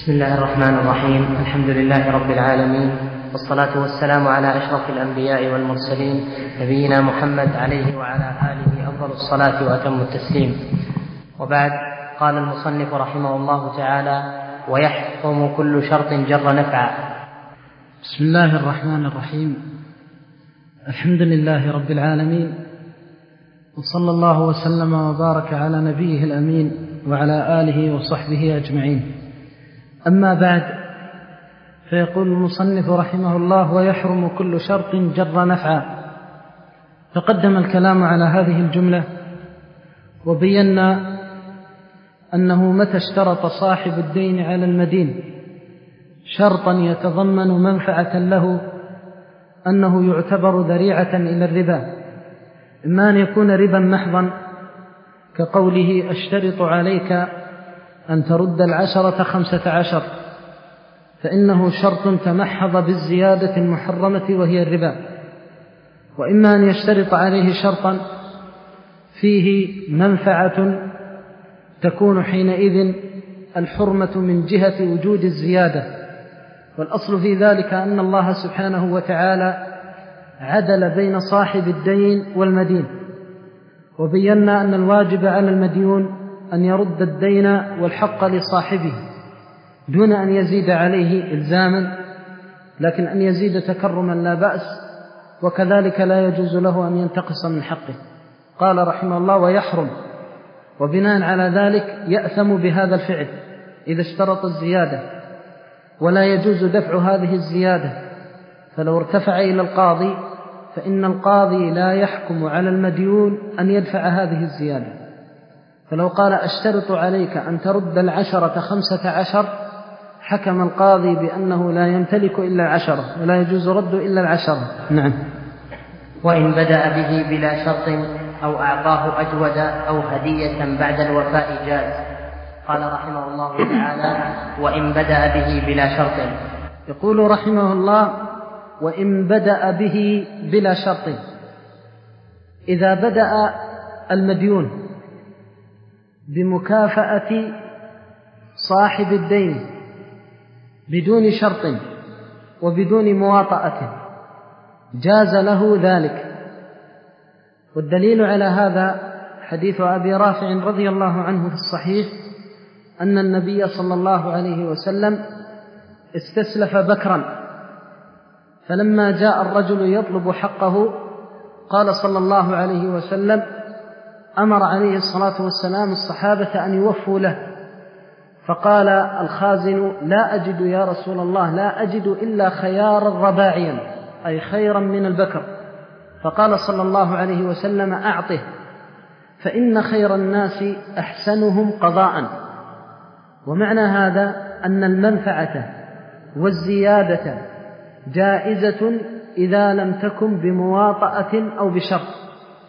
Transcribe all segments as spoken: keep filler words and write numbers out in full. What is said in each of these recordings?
بسم الله الرحمن الرحيم. الحمد لله رب العالمين، والصلاة والسلام على أشرف الأنبياء والمرسلين نبينا محمد عليه وعلى آله أفضل الصلاة وأتم التسليم. وبعد، قال المصنف رحمه الله تعالى: ويحكم كل شرط جر نفعا. بسم الله الرحمن الرحيم. الحمد لله رب العالمين، وصلى الله وسلم وبارك على نبيه الأمين وعلى آله وصحبه أجمعين. أما بعد، فيقول المصنف رحمه الله: ويحرم كل شرط جر نفعا. تقدم الكلام على هذه الجملة، وبينا أنه متى اشترط صاحب الدين على المدين شرطا يتضمن منفعة له أنه يعتبر ذريعة إلى الربا، إما أن يكون ربا محضا كقوله: أشترط عليك أن ترد العشرة خمسة عشر، فإنه شرط تمحض بالزيادة المحرمة وهي الربا. وإما أن يشترط عليه شرطا فيه منفعة تكون حينئذ الحرمة من جهة وجود الزيادة، والأصل في ذلك أن الله سبحانه وتعالى عدل بين صاحب الدين والمدين، وبينا أن الواجب على المديون أن يرد الدين والحق لصاحبه دون أن يزيد عليه إلزاما، لكن أن يزيد تكرما لا بأس، وكذلك لا يجوز له أن ينتقص من حقه. قال رحمه الله: ويحرم، وبناء على ذلك يأثم بهذا الفعل إذا اشترط الزيادة، ولا يجوز دفع هذه الزيادة. فلو ارتفع إلى القاضي فإن القاضي لا يحكم على المديون أن يدفع هذه الزيادة. فلو قال: أشترط عليك أن ترد العشرة خمسة عشر، حكم القاضي بأنه لا يمتلك إلا العشرة ولا يجوز رد إلا العشرة. نعم. وإن بدأ به بلا شرط أو أعطاه أجود أو هدية بعد الوفاء جاز. قال رحمه الله تعالى: وإن بدأ به بلا شرط. يقول رحمه الله: وإن بدأ به بلا شرط. إذا بدأ المديون بمكافأة صاحب الدين بدون شرط وبدون مواطأة جاز له ذلك. والدليل على هذا حديث أبي رافع رضي الله عنه في الصحيح أن النبي صلى الله عليه وسلم استسلف بكرا، فلما جاء الرجل يطلب حقه قال صلى الله عليه وسلم: أمر عليه الصلاة والسلام الصحابة أن يوفوا له، فقال الخازن: لا أجد يا رسول الله، لا أجد إلا خيارا رباعيا، أي خيرا من البكر. فقال صلى الله عليه وسلم: أعطه، فإن خير الناس أحسنهم قضاء. ومعنى هذا أن المنفعة والزيادة جائزة إذا لم تكن بمواطأة أو بشرط.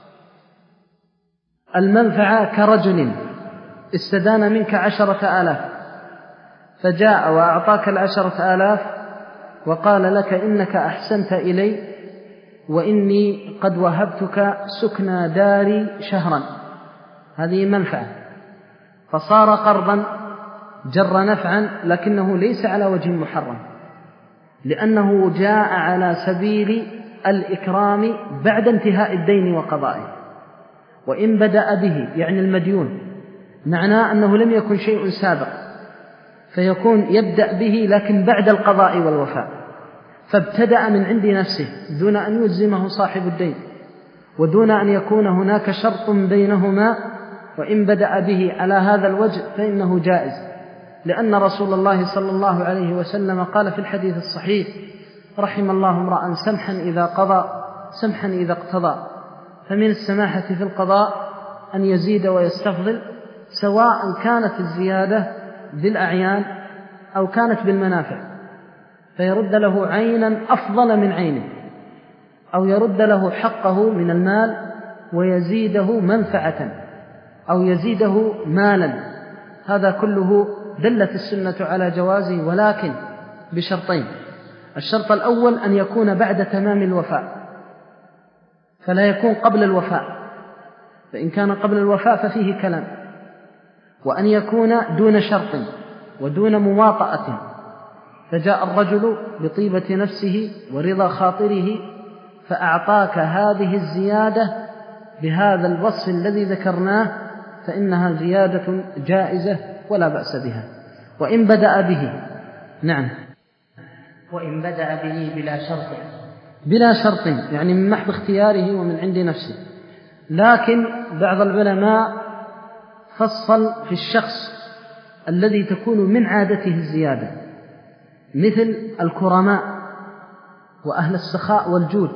المنفعة كرجل استدان منك عشرة آلاف، فجاء وأعطاك العشرة آلاف وقال لك: إنك أحسنت إلي وإني قد وهبتك سكنى داري شهرا. هذه منفعة، فصار قرضا جر نفعا، لكنه ليس على وجه محرم، لأنه جاء على سبيل الإكرام بعد انتهاء الدين وقضائه. وإن بدأ به يعني المديون، معناه أنه لم يكن شيء سابق، فيكون يبدأ به لكن بعد القضاء والوفاء، فابتدأ من عند نفسه دون أن يلزمه صاحب الدين ودون أن يكون هناك شرط بينهما. وإن بدأ به على هذا الوجه فإنه جائز، لأن رسول الله صلى الله عليه وسلم قال في الحديث الصحيح: رحم الله امرأ سمحا إذا قضى سمحا إذا اقتضى. فمن السماحة في القضاء أن يزيد ويستفضل، سواء كانت الزيادة بالأعيان أو كانت بالمنافع، فيرد له عينا أفضل من عينه، أو يرد له حقه من المال ويزيده منفعة أو يزيده مالا. هذا كله دلت السنة على جوازه، ولكن بشرطين: الشرط الأول أن يكون بعد تمام الوفاء، فلا يكون قبل الوفاء، فإن كان قبل الوفاء ففيه كلام، وأن يكون دون شرط، ودون مواطأة. فجاء الرجل بطيبة نفسه ورضا خاطره فأعطاك هذه الزيادة بهذا الوصف الذي ذكرناه، فإنها زيادة جائزة ولا بأس بها، وإن بدأ به. نعم. وإن بدأ به بلا شرط. بلا شرط يعني من محض اختياره ومن عند نفسه. لكن بعض العلماء فصل في الشخص الذي تكون من عادته الزيادة، مثل الكرماء وأهل السخاء والجود،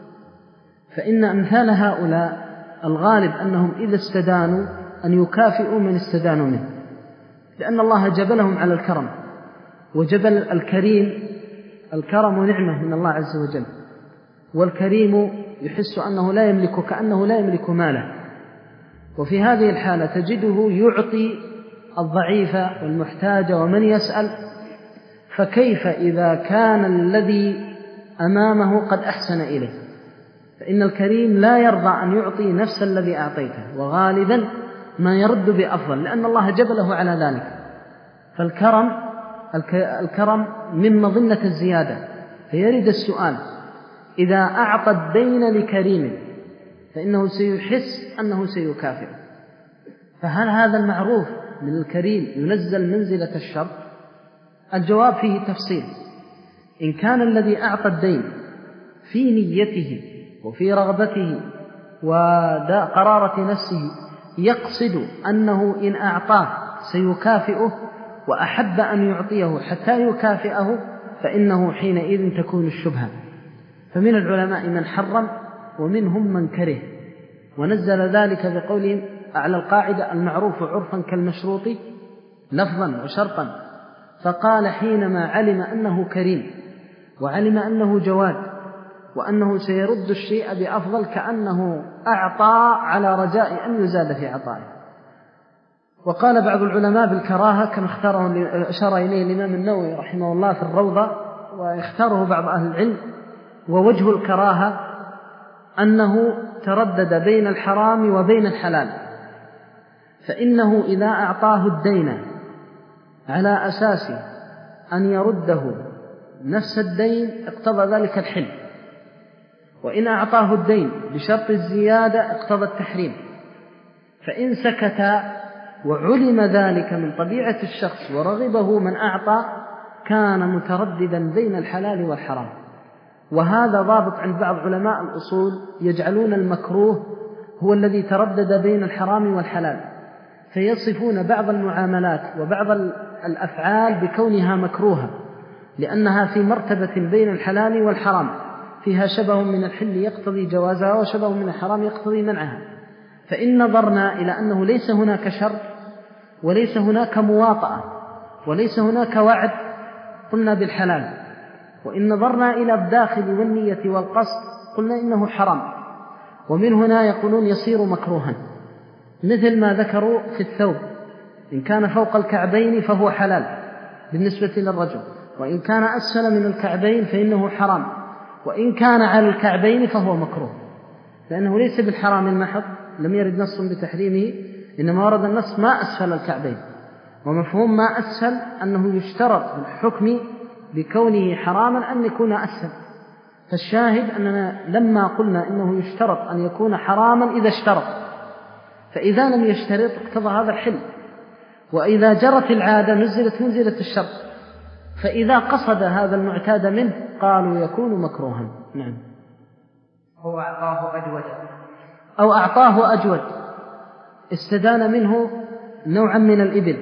فإن أمثال هؤلاء الغالب أنهم إذا استدانوا أن يكافئوا من استدانوا منه، لأن الله جبلهم على الكرم، وجبل الكريم الكرم نعمة من الله عز وجل، والكريم يحس أنه لا يملك كأنه لا يملك ماله، وفي هذه الحالة تجده يعطي الضعيف والمحتاج ومن يسأل. فكيف إذا كان الذي أمامه قد أحسن إليه؟ فإن الكريم لا يرضى أن يعطي نفس الذي أعطيته، وغالبا ما يرد بأفضل، لأن الله جبله على ذلك. فالكرم الكرم من مظنة الزيادة، فيرد السؤال: إذا أعطى الدين لكريم فإنه سيحس أنه سيكافئه، فهل هذا المعروف من الكريم ينزل منزلة الشرط؟ الجواب فيه تفصيل. إن كان الذي أعطى الدين في نيته وفي رغبته وقرارة نفسه يقصد أنه إن أعطاه سيكافئه وأحب أن يعطيه حتى يكافئه، فإنه حينئذ تكون الشبهة. فمن العلماء من حرم ومنهم من كره، ونزل ذلك بقولهم على القاعدة: المعروف عرفا كالمشروط لفظا وشرطا. فقال: حينما علم أنه كريم وعلم أنه جواد وأنه سيرد الشيء بأفضل، كأنه أعطى على رجاء أن يزاد في عطائه. وقال بعض العلماء بالكراهة كما اختاره أشار إليه الإمام النووي رحمه الله في الروضة، واختاره بعض أهل العلم. ووجه الكراهة أنه تردد بين الحرام وبين الحلال، فإنه إذا أعطاه الدين على أساس أن يرده نفس الدين اقتضى ذلك الحل، وإن أعطاه الدين بشرط الزيادة اقتضى التحريم. فإن سكت وعلم ذلك من طبيعة الشخص ورغبه من أعطى كان مترددا بين الحلال والحرام. وهذا ضابط عند بعض علماء الأصول، يجعلون المكروه هو الذي تردد بين الحرام والحلال، فيصفون بعض المعاملات وبعض الأفعال بكونها مكروهة لأنها في مرتبة بين الحلال والحرام، فيها شبه من الحل يقتضي جوازها وشبه من الحرام يقتضي منعها. فإن نظرنا إلى أنه ليس هناك شرط وليس هناك مواطأة وليس هناك وعد قلنا بالحلال، وإن نظرنا إلى الداخل والنية والقصد قلنا إنه حرام. ومن هنا يقولون يصير مكروها، مثل ما ذكروا في الثوب: إن كان فوق الكعبين فهو حلال بالنسبة للرجل، وإن كان أسفل من الكعبين فإنه حرام، وإن كان على الكعبين فهو مكروه، لأنه ليس بالحرام المحض، لم يرد نص بتحريمه، إنما ورد النص ما أسفل الكعبين. ومفهوم ما أسفل أنه يشترط بالحكم بكونه حراما أن يكون أسفل. فالشاهد أننا لما قلنا إنه يشترط أن يكون حراما إذا اشترط، فإذا لم يشترط اقتضى هذا الحل، وإذا جرت العادة نزلت منزلة الشرط، فإذا قصد هذا المعتاد منه قالوا يكون مكروها. نعم. هو أعطاه أجود أو أعطاه أجود، استدان منه نوعا من الإبل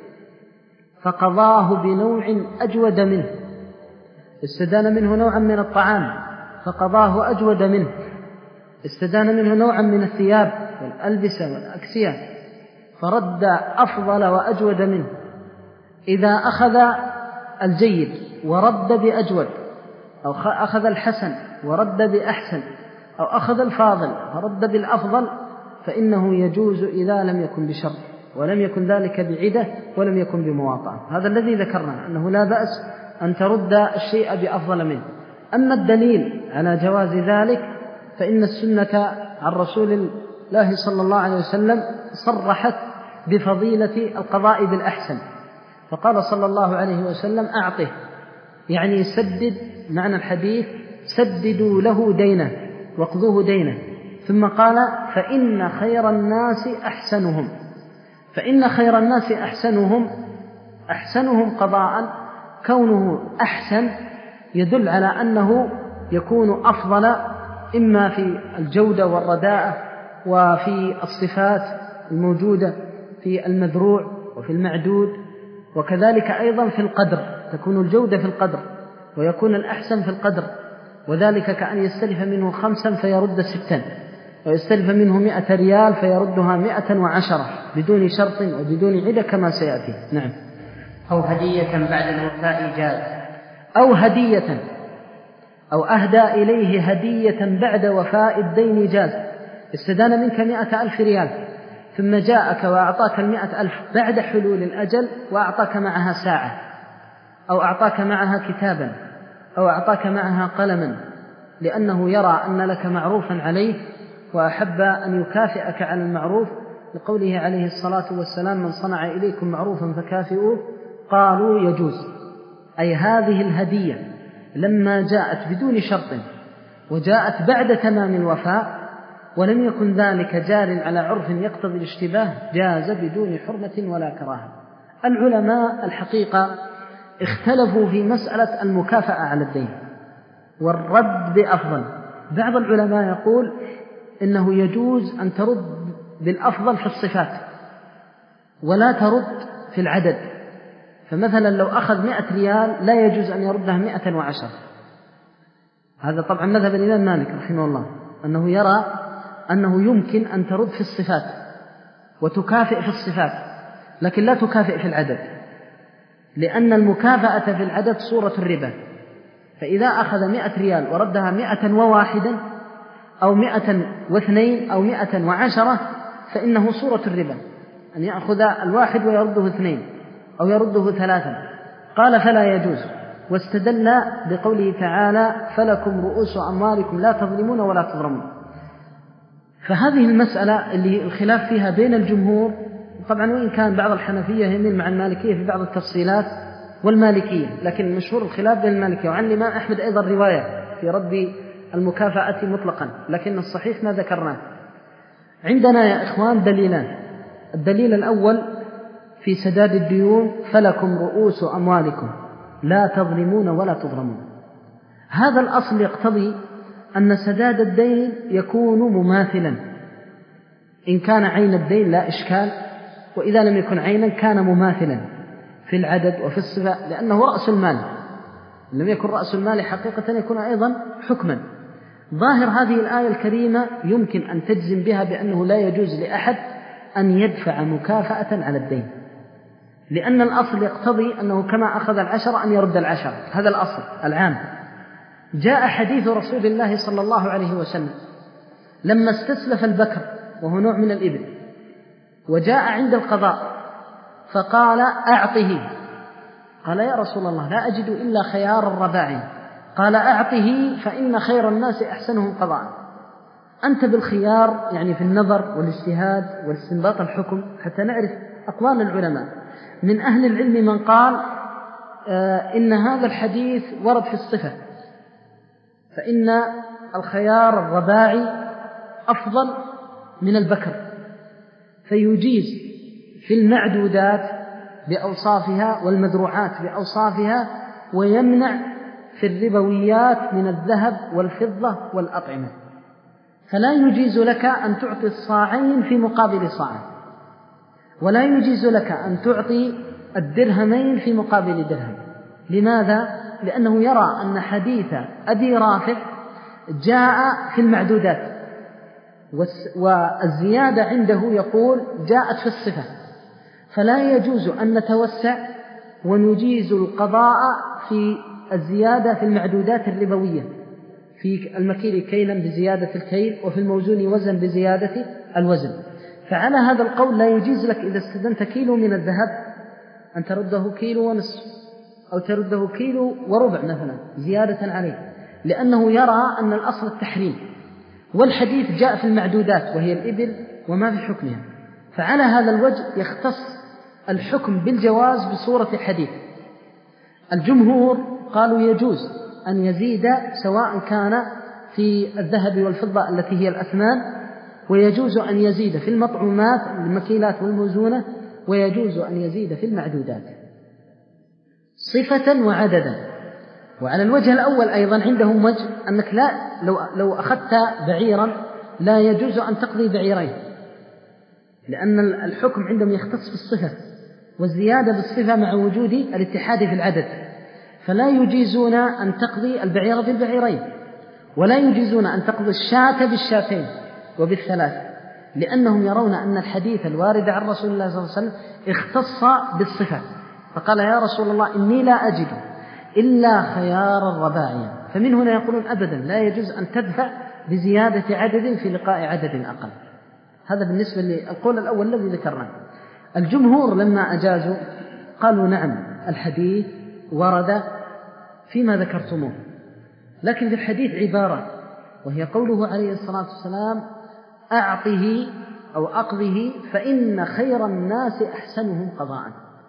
فقضاه بنوع أجود منه، استدان منه نوعا من الطعام فقضاه أجود منه، استدان منه نوعا من الثياب والألبسة والأكسية فرد أفضل وأجود منه. إذا أخذ الجيد ورد بأجود، أو أخذ الحسن ورد بأحسن، أو أخذ الفاضل فرد بالأفضل، فإنه يجوز إذا لم يكن بشرط ولم يكن ذلك بعدة ولم يكن بمواطأة. هذا الذي ذكرنا أنه لا بأس أن ترد الشيء بأفضل منه. أما الدليل على جواز ذلك فإن السنة عن رسول الله صلى الله عليه وسلم صرحت بفضيلة القضاء بالأحسن، فقال صلى الله عليه وسلم أعطه، يعني سدد، معنى الحديث سددوا له دينه واقضوه دينه. ثم قال فإن خير الناس أحسنهم، فإن خير الناس أحسنهم، أحسنهم قضاء، كونه أحسن يدل على أنه يكون أفضل إما في الجودة والرداءة وفي الصفات الموجودة في المذروع وفي المعدود، وكذلك أيضا في القدر، تكون الجودة في القدر ويكون الأحسن في القدر، وذلك كأن يستلف منه خمسا فيرد ستا، ويستلف منه مئة ريال فيردها مئة وعشرة بدون شرط وبدون عدة كما سيأتي. نعم. أو هدية بعد الوفاء جاز، أو هدية أو أهدى إليه هدية بعد وفاء الدين جاز. استدان منك مئة ألف ريال ثم جاءك وأعطاك المئة ألف بعد حلول الأجل، وأعطاك معها ساعة، أو أعطاك معها كتابا، أو أعطاك معها قلما، لأنه يرى أن لك معروفا عليه وأحب أن يكافئك على المعروف، لقوله عليه الصلاة والسلام من صنع إليكم معروفا فكافئوه، قالوا يجوز. أي هذه الهدية لما جاءت بدون شرط وجاءت بعد تمام الوفاء ولم يكن ذلك جار على عرف يقتضي الاشتباه جاز بدون حرمة ولا كراهة. العلماء الحقيقة اختلفوا في مسألة المكافأة على الدين والرد بأفضل. بعض العلماء يقول إنه يجوز أن ترد بالأفضل في الصفات ولا ترد في العدد، فمثلا لو أخذ مئة ريال لا يجوز أن يردها مئة وعشر. هذا طبعا مذهب الإمام مالك رحمه الله، أنه يرى أنه يمكن أن ترد في الصفات وتكافئ في الصفات، لكن لا تكافئ في العدد، لأن المكافأة في العدد صورة الربا. فإذا أخذ مئة ريال وردها مئة وواحدا أو مئة واثنين أو مئة وعشرة فإنه صورة الربا، أن يأخذ الواحد ويرده اثنين أو يرده ثلاثا. قال فلا يجوز، واستدل بقوله تعالى فلكم رؤوس أموالكم لا تظلمون ولا تظلمون. فهذه المسألة اللي الخلاف فيها بين الجمهور، طبعا وإن كان بعض الحنفية يميل مع المالكية في بعض التفصيلات والمالكية، لكن مشهور الخلاف بين المالكية. وعن الإمام أحمد أيضا رواية في رد المكافأة مطلقا، لكن الصحيح ما ذكرناه. عندنا يا إخوان دليلان. الدليل الأول في سداد الديون فلكم رؤوس أموالكم لا تظلمون ولا تظلمون. هذا الأصل يقتضي أن سداد الدين يكون مماثلا، إن كان عين الدين لا إشكال، وإذا لم يكن عينا كان مماثلا في العدد وفي الصفة، لأنه رأس المال. لم يكن رأس المال حقيقة يكون أيضا حكما. ظاهر هذه الآية الكريمة يمكن أن تجزم بها بأنه لا يجوز لأحد أن يدفع مكافأة على الدين، لأن الأصل يقتضي أنه كما أخذ العشر أن يرد العشر، هذا الأصل العام. جاء حديث رسول الله صلى الله عليه وسلم لما استسلف البكر وهو نوع من الإبل وجاء عند القضاء فقال أعطه، قال يا رسول الله لا أجد إلا خيار الرباعي، قال أعطه فإن خير الناس أحسنهم قضاء. أنت بالخيار يعني في النظر والاجتهاد والاستنباط الحكم حتى نعرف أقوال العلماء. من أهل العلم من قال آه إن هذا الحديث ورد في الصفة، فإن الخيار الرباعي أفضل من البكر، فيجيز في المعدودات بأوصافها والمذروعات بأوصافها، ويمنع في الربويات من الذهب والفضة والأطعمة. فلا يجيز لك أن تعطي الصاعين في مقابل صاع، ولا يجيز لك أن تعطي الدرهمين في مقابل درهم. لماذا؟ لأنه يرى أن حديث أبي رافع جاء في المعدودات، والزيادة عنده يقول جاءت في الصفة، فلا يجوز أن نتوسع ونجيز القضاء في الزيادة في المعدودات الربوية، في المكيل كيلا بزيادة الكيل وفي الموزون وزن بزيادة الوزن. فعلى هذا القول لا يجيز لك إذا استدنت كيلو من الذهب أن ترده كيلو ونصف أو ترده كيلو وربع مثلا زيادة عليه، لأنه يرى أن الأصل التحريم، والحديث جاء في المعدودات وهي الإبل وما في حكمها. فعلى هذا الوجه يختص الحكم بالجواز بصورة حديث. الجمهور قالوا يجوز أن يزيد سواء كان في الذهب والفضة التي هي الأثمان، ويجوز أن يزيد في المطعومات المكيلات والموزونة، ويجوز أن يزيد في المعدودات صفة وعددا. وعلى الوجه الأول أيضا عندهم وجه أنك لا لو, لو أخذت بعيرا لا يجوز أن تقضي بعيرين، لأن الحكم عندهم يختص بالصفة والزيادة بالصفة مع وجود الاتحاد في العدد، فلا يجيزون أن تقضي البعير بالبعيرين، ولا يجيزون أن تقضي الشاة بالشاتين وبالثلاث، لأنهم يرون أن الحديث الوارد عن رسول الله صلى الله عليه وسلم اختص بالصفة، فقال يا رسول الله إني لا أجد إلا خيار الرباعية. فمن هنا يقولون أبدا لا يجوز أن تدفع بزيادة عدد في لقاء عدد أقل. هذا بالنسبة للقول الأول الذي ذكرناه. الجمهور لما أجازوا قالوا نعم الحديث ورد فيما ذكرتموه، لكن في الحديث عبارة وهي قوله عليه الصلاة والسلام أعطه أو أقضه فإن خير الناس أحسنهم قضاء،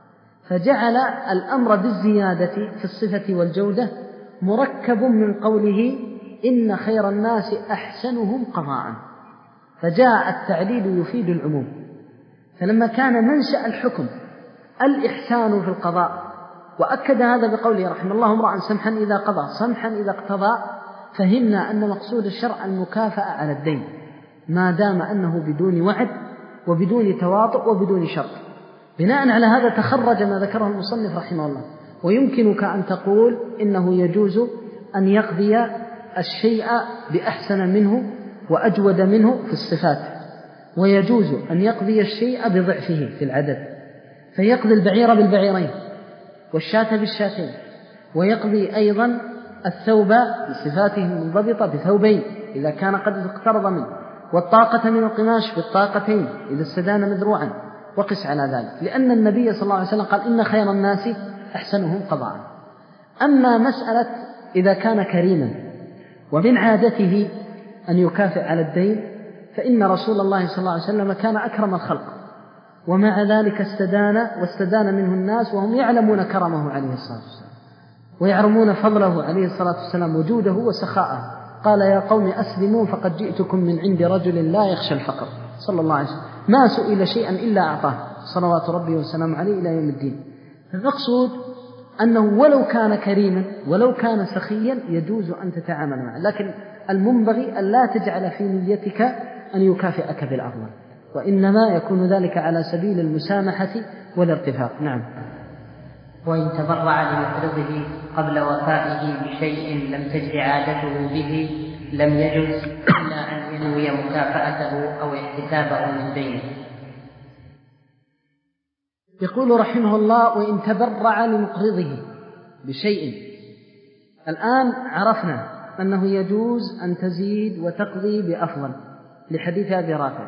فجعل الأمر بالزيادة في الصفة والجودة مركب من قوله إن خير الناس أحسنهم قضاء، فجاء التعليل يفيد العموم. فلما كان منشأ الحكم الإحسان في القضاء، وأكد هذا بقوله رحمه الله امرأ سمحا إذا قضى سمحا إذا اقتضى، فهمنا أن مقصود الشرع المكافأة على الدين ما دام أنه بدون وعد وبدون تواطؤ وبدون شرط. بناء على هذا تخرج ما ذكره المصنف رحمه الله. ويمكنك أن تقول إنه يجوز أن يقضي الشيء بأحسن منه وأجود منه في الصفات، ويجوز أن يقضي الشيء بضعفه في العدد، فيقضي البعير بالبعيرين والشاة بالشاتين، ويقضي أيضا الثوب بصفاته المنضبطة بثوبين إذا كان قد اقترض منه، والطاقة من القماش بالطاقتين إذا استدان مذروعا، وقس على ذلك، لأن النبي صلى الله عليه وسلم قال إن خير الناس أحسنهم قضاء. أما مسألة إذا كان كريما ومن عادته أن يكافئ على الدين، فإن رسول الله صلى الله عليه وسلم كان أكرم الخلق، ومع ذلك استدان واستدان منه الناس وهم يعلمون كرمه عليه الصلاة والسلام ويعلمون فضله عليه الصلاة والسلام وجوده وسخاءه. قال يا قوم أسلموا فقد جئتكم من عند رجل لا يخشى الفقر صلى الله عليه وسلم، ما سئل شيئا إلا أعطاه صلوات ربي وسلام عليه إلى يوم الدين. المقصود أنه ولو كان كريما ولو كان سخيا يجوز أن تتعامل معه، لكن المنبغي أن لا تجعل في نيتك أن يكافئك بالأفضل، وإنما يكون ذلك على سبيل المسامحة والارتفاق. نعم. وإن تبرع لمقرضه قبل وفائه بشيء لم تجر عادته به لم يجوز إلا أن ينوي مكافأته أو احتسابه من دينه. يقول رحمه الله وإن تبرع لمقرضه بشيء. الآن عرفنا أنه يجوز أن تزيد وتقضي بأفضل لحديث أبي رافع.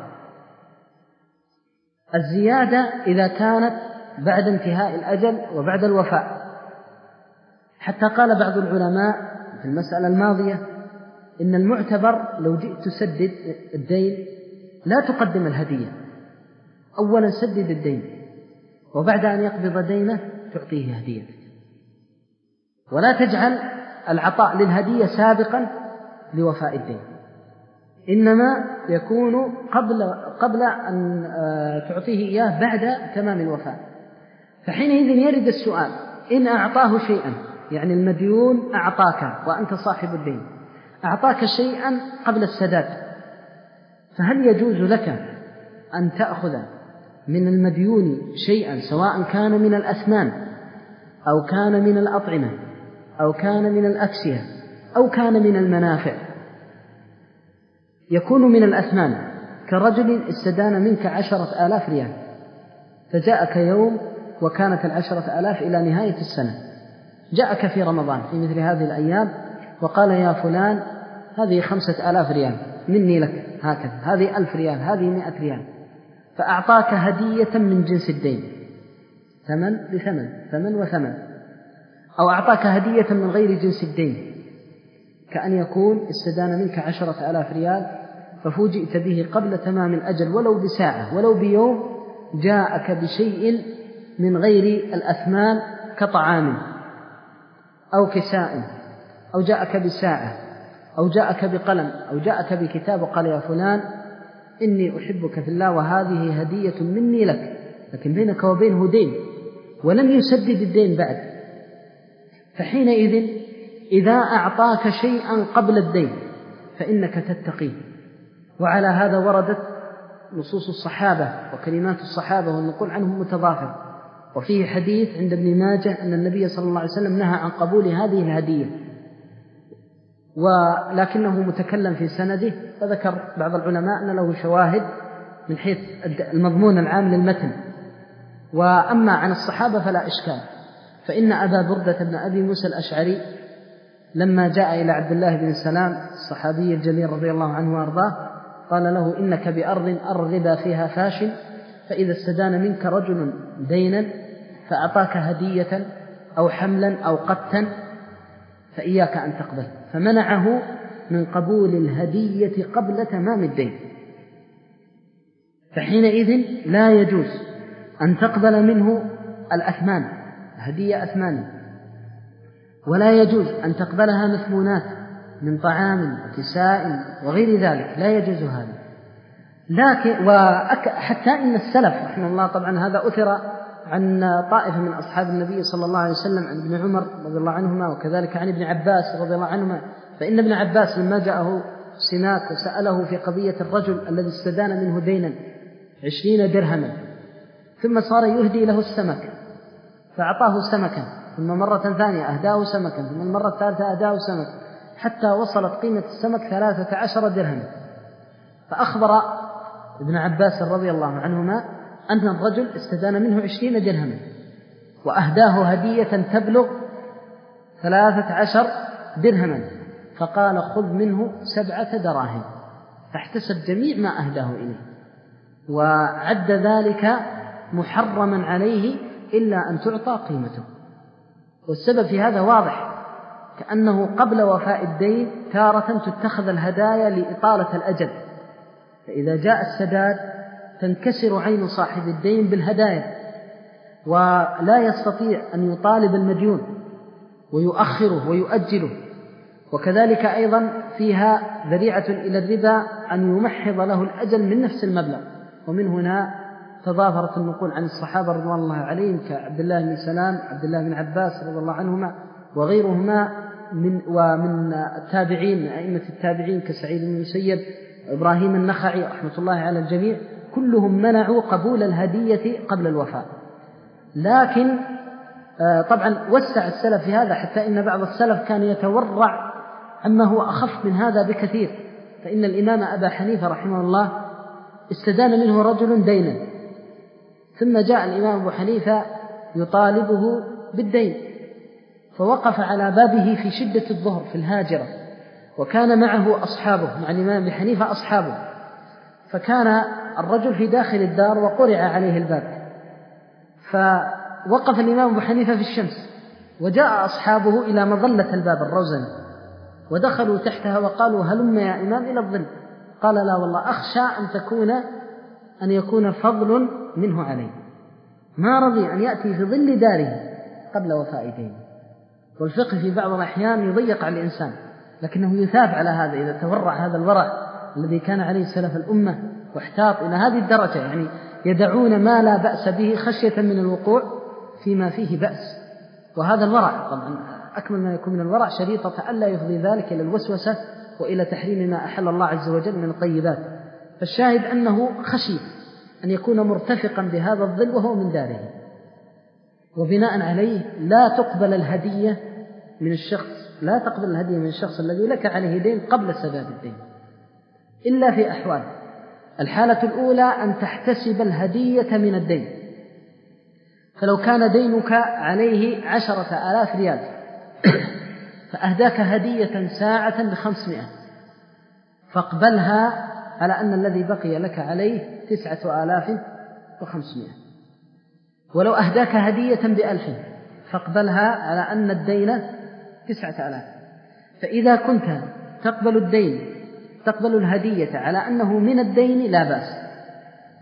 الزيادة إذا كانت بعد انتهاء الأجل وبعد الوفاء، حتى قال بعض العلماء في المسألة الماضية إن المعتبر لو جئت تسدد الدين لا تقدم الهدية، أولا سدد الدين وبعد أن يقبض دينه تعطيه هدية، ولا تجعل العطاء للهدية سابقا لوفاء الدين، إنما يكون قبل, قبل أن تعطيه إياه بعد تمام الوفاء. فحينئذ يرد السؤال إن أعطاه شيئا، يعني المديون أعطاك وأنت صاحب الدين أعطاك شيئا قبل السداد، فهل يجوز لك أن تأخذ من المديون شيئا سواء كان من الأثمان أو كان من الأطعمة أو كان من الأكسية أو كان من المنافع؟ يكون من الأثمان كرجل استدان منك عشرة آلاف ريال، فجاءك يوم وكانت العشرة آلاف إلى نهاية السنة، جاءك في رمضان في مثل هذه الأيام وقال يا فلان هذه خمسة آلاف ريال مني لك هكذا، هذه ألف ريال، هذه مئة ريال، فأعطاك هدية من جنس الدين، ثمن بثمن، ثمن وثمن، أو أعطاك هدية من غير جنس الدين، كأن يكون استدان منك عشرة آلاف ريال ففوجئت به قبل تمام الأجل ولو بساعة ولو بيوم، جاءك بشيء من غير الأثمان كطعام أو كساء، أو جاءك بساعة، أو جاءك بقلم، أو جاءك بكتاب وقال يا فلان إني أحبك في الله وهذه هدية مني لك، لكن بينك وبينه دين ولم يسدد الدين بعد، فحينئذ إذا أعطاك شيئا قبل الدين فإنك تتقيه. وعلى هذا وردت نصوص الصحابة وكلمات الصحابة والنقول عنهم متضافر. وفيه حديث عند ابن ماجه أن النبي صلى الله عليه وسلم نهى عن قبول هذه الهدية، ولكنه متكلم في سنده، فذكر بعض العلماء أن له شواهد من حيث المضمون العام للمتن. وأما عن الصحابة فلا إشكال، فإن أبا بردة بن أبي موسى الأشعري لما جاء إلى عبد الله بن سلام الصحابي الجليل رضي الله عنه وأرضاه قال له إنك بأرض الربا فيها فاشل، فإذا استدان منك رجل دينا فأعطاك هدية أو حملا أو قتا فإياك أن تقبل، فمنعه من قبول الهدية قبل تمام الدين. فحينئذ لا يجوز أن تقبل منه الأثمان، هدية أثمان، ولا يجوز أن تقبلها مثمونات من طعام وكساء وغير ذلك، لا يجوز هذا. لكن وحتى إن السلف رحمه الله، طبعا هذا أثر عن طائفة من أصحاب النبي صلى الله عليه وسلم، عن ابن عمر رضي الله عنهما، وكذلك عن ابن عباس رضي الله عنهما، فإن ابن عباس لما جاءه سماك وسأله في قضية الرجل الذي استدان منه دينا عشرين درهما، ثم صار يهدي له السمك فأعطاه سمكا، ثم مرة ثانية أهداه سمكا، ثم المرة الثالثة أهداه سمك، حتى وصلت قيمة السمك ثلاثة عشر درهما. فأخبر ابن عباس رضي الله عنهما أن الرجل استدان منه عشرين درهما وأهداه هدية تبلغ ثلاثة عشر درهما، فقال خذ منه سبعة دراهم، فاحتسب جميع ما أهداه إليه، وعد ذلك محرما عليه إلا أن تعطى قيمته. والسبب في هذا واضح، كأنه قبل وفاء الدين تارة تتخذ الهدايا لإطالة الأجل، فإذا جاء السداد تنكسر عين صاحب الدين بالهدايا، ولا يستطيع أن يطالب المديون ويؤخره ويؤجله. وكذلك أيضا فيها ذريعة إلى الربا أن يمحض له الأجل من نفس المبلغ. ومن هنا تضافرت النقول عن الصحابة رضي الله عليهم كعبد الله بن سلام، عبد الله بن عباس رضي الله عنهما وغيرهما من ومن التابعين، من أئمة التابعين كسعيد بن المسيب، إبراهيم النخعي رحمة الله على الجميع، كلهم منعوا قبول الهدية قبل الوفاء. لكن طبعا وسع السلف في هذا، حتى إن بعض السلف كان يتورع عما هو أخف من هذا بكثير. فإن الإمام أبا حنيفة رحمه الله استدان منه رجل دينا، ثم جاء الإمام أبو حنيفة يطالبه بالدين، فوقف على بابه في شدة الظهر في الهاجرة، وكان معه أصحابه، مع الإمام أبي حنيفة أصحابه، فكان الرجل في داخل الدار وقرع عليه الباب، فوقف الإمام أبو حنيفة في الشمس، وجاء أصحابه إلى مظلة الباب الروزن ودخلوا تحتها وقالوا هلم يا إمام إلى الظل. قال لا والله أخشى أن تكون أن يكون فضل منه عليه، ما رضي أن يأتي في ظل داره قبل وفاء دينه. والفقه في بعض الأحيان يضيق على الإنسان، لكنه يثاب على هذا إذا تورع هذا الورع الذي كان عليه سلف الأمة واحتاط إلى هذه الدرجة، يعني يدعون ما لا بأس به خشية من الوقوع فيما فيه بأس. وهذا الورع طبعا أكمل ما يكون من الورع شريطة ألا يفضي ذلك إلى الوسوسة وإلى تحريم ما أحل الله عز وجل من الطيبات. فالشاهد أنه خشي أن يكون مرتفقا بهذا الظل وهو من داره، وبناء عليه لا تقبل الهدية من الشخص لا تقبل الهدية من الشخص الذي لك عليه دين قبل سداد الدين، إلا في أحوال. الحالة الأولى أن تحتسب الهدية من الدين، فلو كان دينك عليه عشرة آلاف ريال فأهداك هدية ساعة بخمسمائة، فاقبلها على أن الذي بقي لك عليه تسعة آلاف وخمسمائة. ولو أهداك هدية بألف فاقبلها على أن الدين تسعة آلاف. فإذا كنت تقبل الدين تقبل الهدية على أنه من الدين لا بأس،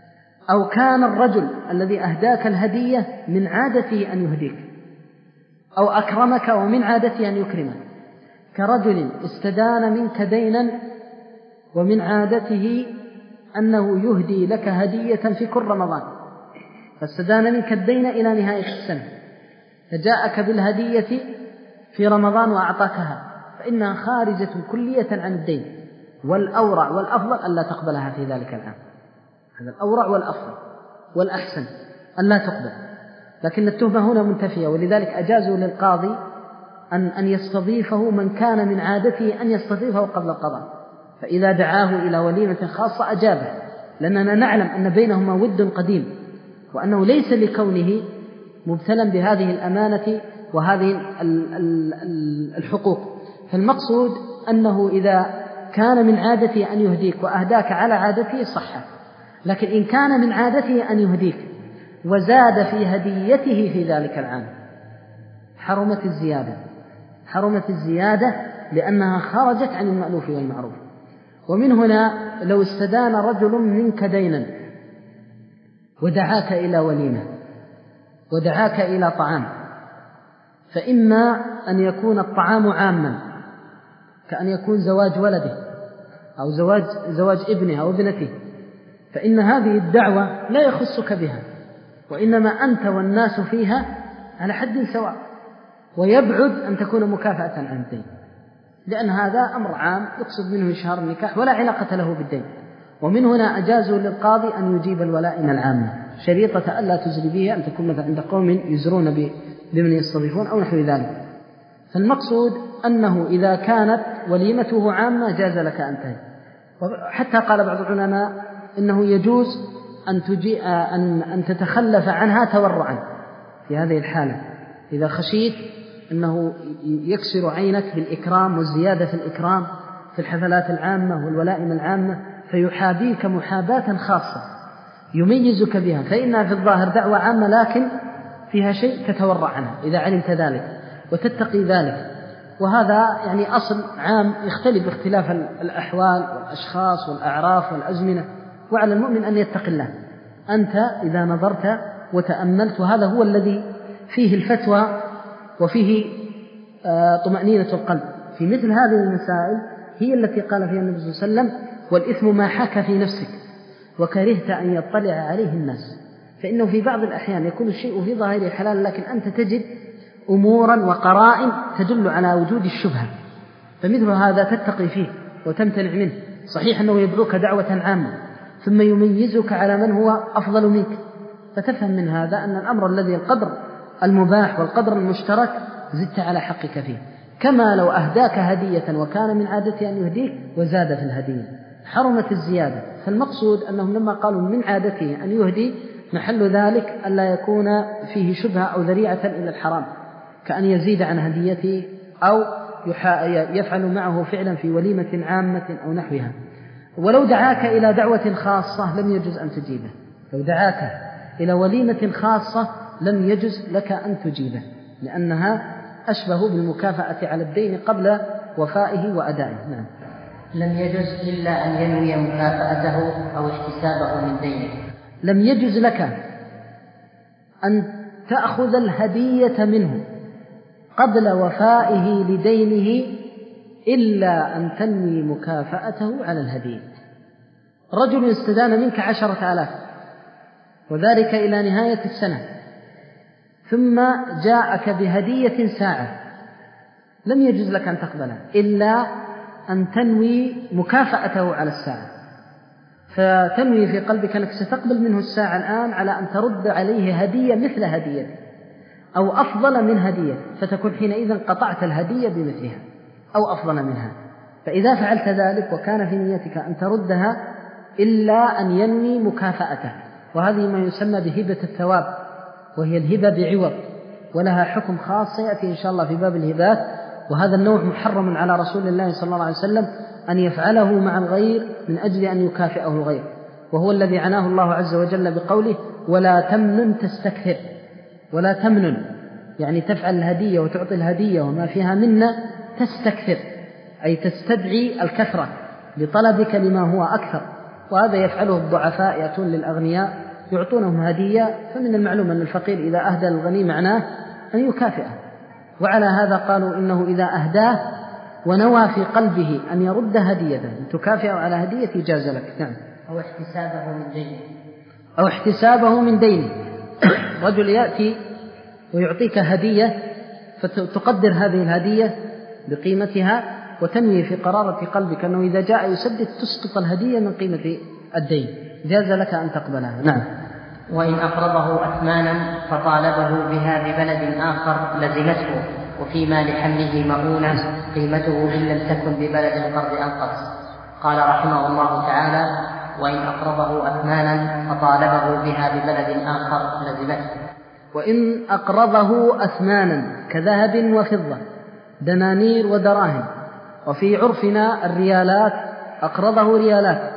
أو كان الرجل الذي أهداك الهدية من عادته أن يهديك، أو أكرمك ومن عادته أن يكرمك، كرجل استدان منك دينا ومن عادته أنه يهدي لك هدية في كل رمضان، فاستدان منك الدين إلى نهاية السنة، فجاءك بالهدية في رمضان وأعطاكها، فإنها خارجة كلية عن الدين، والأورع والأفضل ألا تقبلها في ذلك العام. هذا الأورع والأفضل والأحسن ألا تقبل، لكن التهمة هنا منتفية، ولذلك أجازوا للقاضي أن, أن يستضيفه من كان من عادته أن يستضيفه قبل القضاء، فإذا دعاه إلى وليمة خاصة أجابه، لأننا نعلم أن بينهما ود قديم، وأنه ليس لكونه مبتلا بهذه الأمانة وهذه الحقوق. فالمقصود أنه إذا كان من عادته أن يهديك وأهداك على عادته صح، لكن إن كان من عادته أن يهديك وزاد في هديته في ذلك العام حرمت الزيادة، حرمت الزيادة لأنها خرجت عن المألوف والمعروف. ومن هنا لو استدان رجل منك دينا ودعاك إلى وليمة ودعاك إلى طعام، فإما أن يكون الطعام عاما كأن يكون زواج ولده أو زواج, زواج ابنه أو ابنته، فإن هذه الدعوة لا يخصك بها، وإنما أنت والناس فيها على حد سواء، ويبعد أن تكون مكافأة عن الدين، لأن هذا أمر عام يقصد منه إشهار النكاح ولا علاقة له بالدين. ومن هنا أجازوا للقاضي أن يجيب الولائم العامة شريطة ألا تزري به أن تكون مثلا عند قوم يزرون بمن يستضيفون أو نحو ذلك. فالمقصود أنه إذا كانت وليمته عامة جاز لك أن تهدي، حتى قال بعض العلماء إنه يجوز أن, تجي أن, أن تتخلف عنها تورعا في هذه الحالة، إذا خشيت أنه يكسر عينك بالإكرام والزيادة في الإكرام في الحفلات العامة والولائم العامة، فيحابيك محاباة خاصة يميزك بها، فإنها في الظاهر دعوة عامة لكن فيها شيء تتورع عنها إذا علمت ذلك وتتقي ذلك. وهذا يعني أصل عام يختلف باختلاف الأحوال والأشخاص والأعراف والأزمنة، وعلى المؤمن أن يتقي الله. أنت إذا نظرت وتأملت، وهذا هو الذي فيه الفتوى وفيه طمأنينة القلب في مثل هذه المسائل، هي التي قال فيها النبي صلى الله عليه وسلم: والإثم ما حك في نفسك وكرهت أن يطلع عليه الناس. فإنه في بعض الأحيان يكون الشيء في ظاهره حلال، لكن أنت تجد أمورا وقرائن تدل على وجود الشبهة، فمثل هذا تتقي فيه وتمتنع منه. صحيح أنه يدعوك دعوة عامة ثم يميزك على من هو أفضل منك، فتفهم من هذا أن الأمر الذي القدر المباح والقدر المشترك زدت على حقك فيه، كما لو أهداك هدية وكان من عادته أن يهديك وزاد في الهدية حرمت الزيادة. فالمقصود أنهم لما قالوا من عادته أن يهدي محل ذلك ألا يكون فيه شبهة أو ذريعة إلى الحرام، كأن يزيد عن هديته أو يفعل معه فعلا في وليمة عامة أو نحوها. ولو دعاك إلى دعوة خاصة لم يجوز أن تجيبه، لو دعاك إلى وليمة خاصة لم يجوز لك أن تجيبه، لأنها أشبه بالمكافأة على الدين قبل وفائه وأدائه. نعم. لم يجوز إلا أن ينوي مكافأته أو احتسابه من دينه. لم يجوز لك أن تأخذ الهدية منه قبل وفائه لدينه إلا أن تنوي مكافأته على الهدية. رجل استدان منك عشرة آلاف وذلك إلى نهاية السنة، ثم جاءك بهدية ساعة، لم يجوز لك أن تقبلها إلا أن تنوي مكافأته على الساعة، فتنوي في قلبك أنك ستقبل منه الساعة الآن على أن ترد عليه هدية مثل هديته أو أفضل من هديته، فتكون حينئذ قطعت الهدية بمثلها أو أفضل منها. فإذا فعلت ذلك وكان في نيتك أن تردها إلا أن ينوي مكافأته، وهذه ما يسمى بهبة الثواب، وهي الهبة بعوض، ولها حكم خاص سيأتي إن شاء الله في باب الهبات. وهذا النوع محرم على رسول الله صلى الله عليه وسلم أن يفعله مع الغير من أجل أن يكافئه الغير، وهو الذي عناه الله عز وجل بقوله: ولا تمنن تستكثر. ولا تمنن يعني تفعل الهدية وتعطي الهدية وما فيها منا تستكثر، أي تستدعي الكثرة لطلبك لما هو أكثر، وهذا يفعله الضعفاء، يأتون للأغنياء يعطونهم هدية، فمن المعلوم أن الفقير إذا أهدى للغني معناه أن يكافئه، وعلى هذا قالوا إنه إذا أهداه ونوى في قلبه أن يرد هديته تكافئه على هدية جاز لك. نعم. أو احتسابه من دينه أو احتسابه من دينه رجل يأتي ويعطيك هدية فتقدر هذه الهدية بقيمتها وتنوي في قرارة قلبك أنه إذا جاء يسدد تسقط الهدية من قيمة الدين، جاز لك أن تقبلها. نعم. وإن أقرضه أثمانا فطالبه بها ببلد آخر لزمته، وفيما لحمله مؤونة قيمته إن لم تكن ببلد القرض أنقص. قال رحمه الله تعالى: وإن أقرضه أثمانا فطالبه بها ببلد آخر لزمته. وإن أقرضه أثمانا كذهب وفضة دنانير ودراهم، وفي عرفنا الريالات، أقرضه ريالات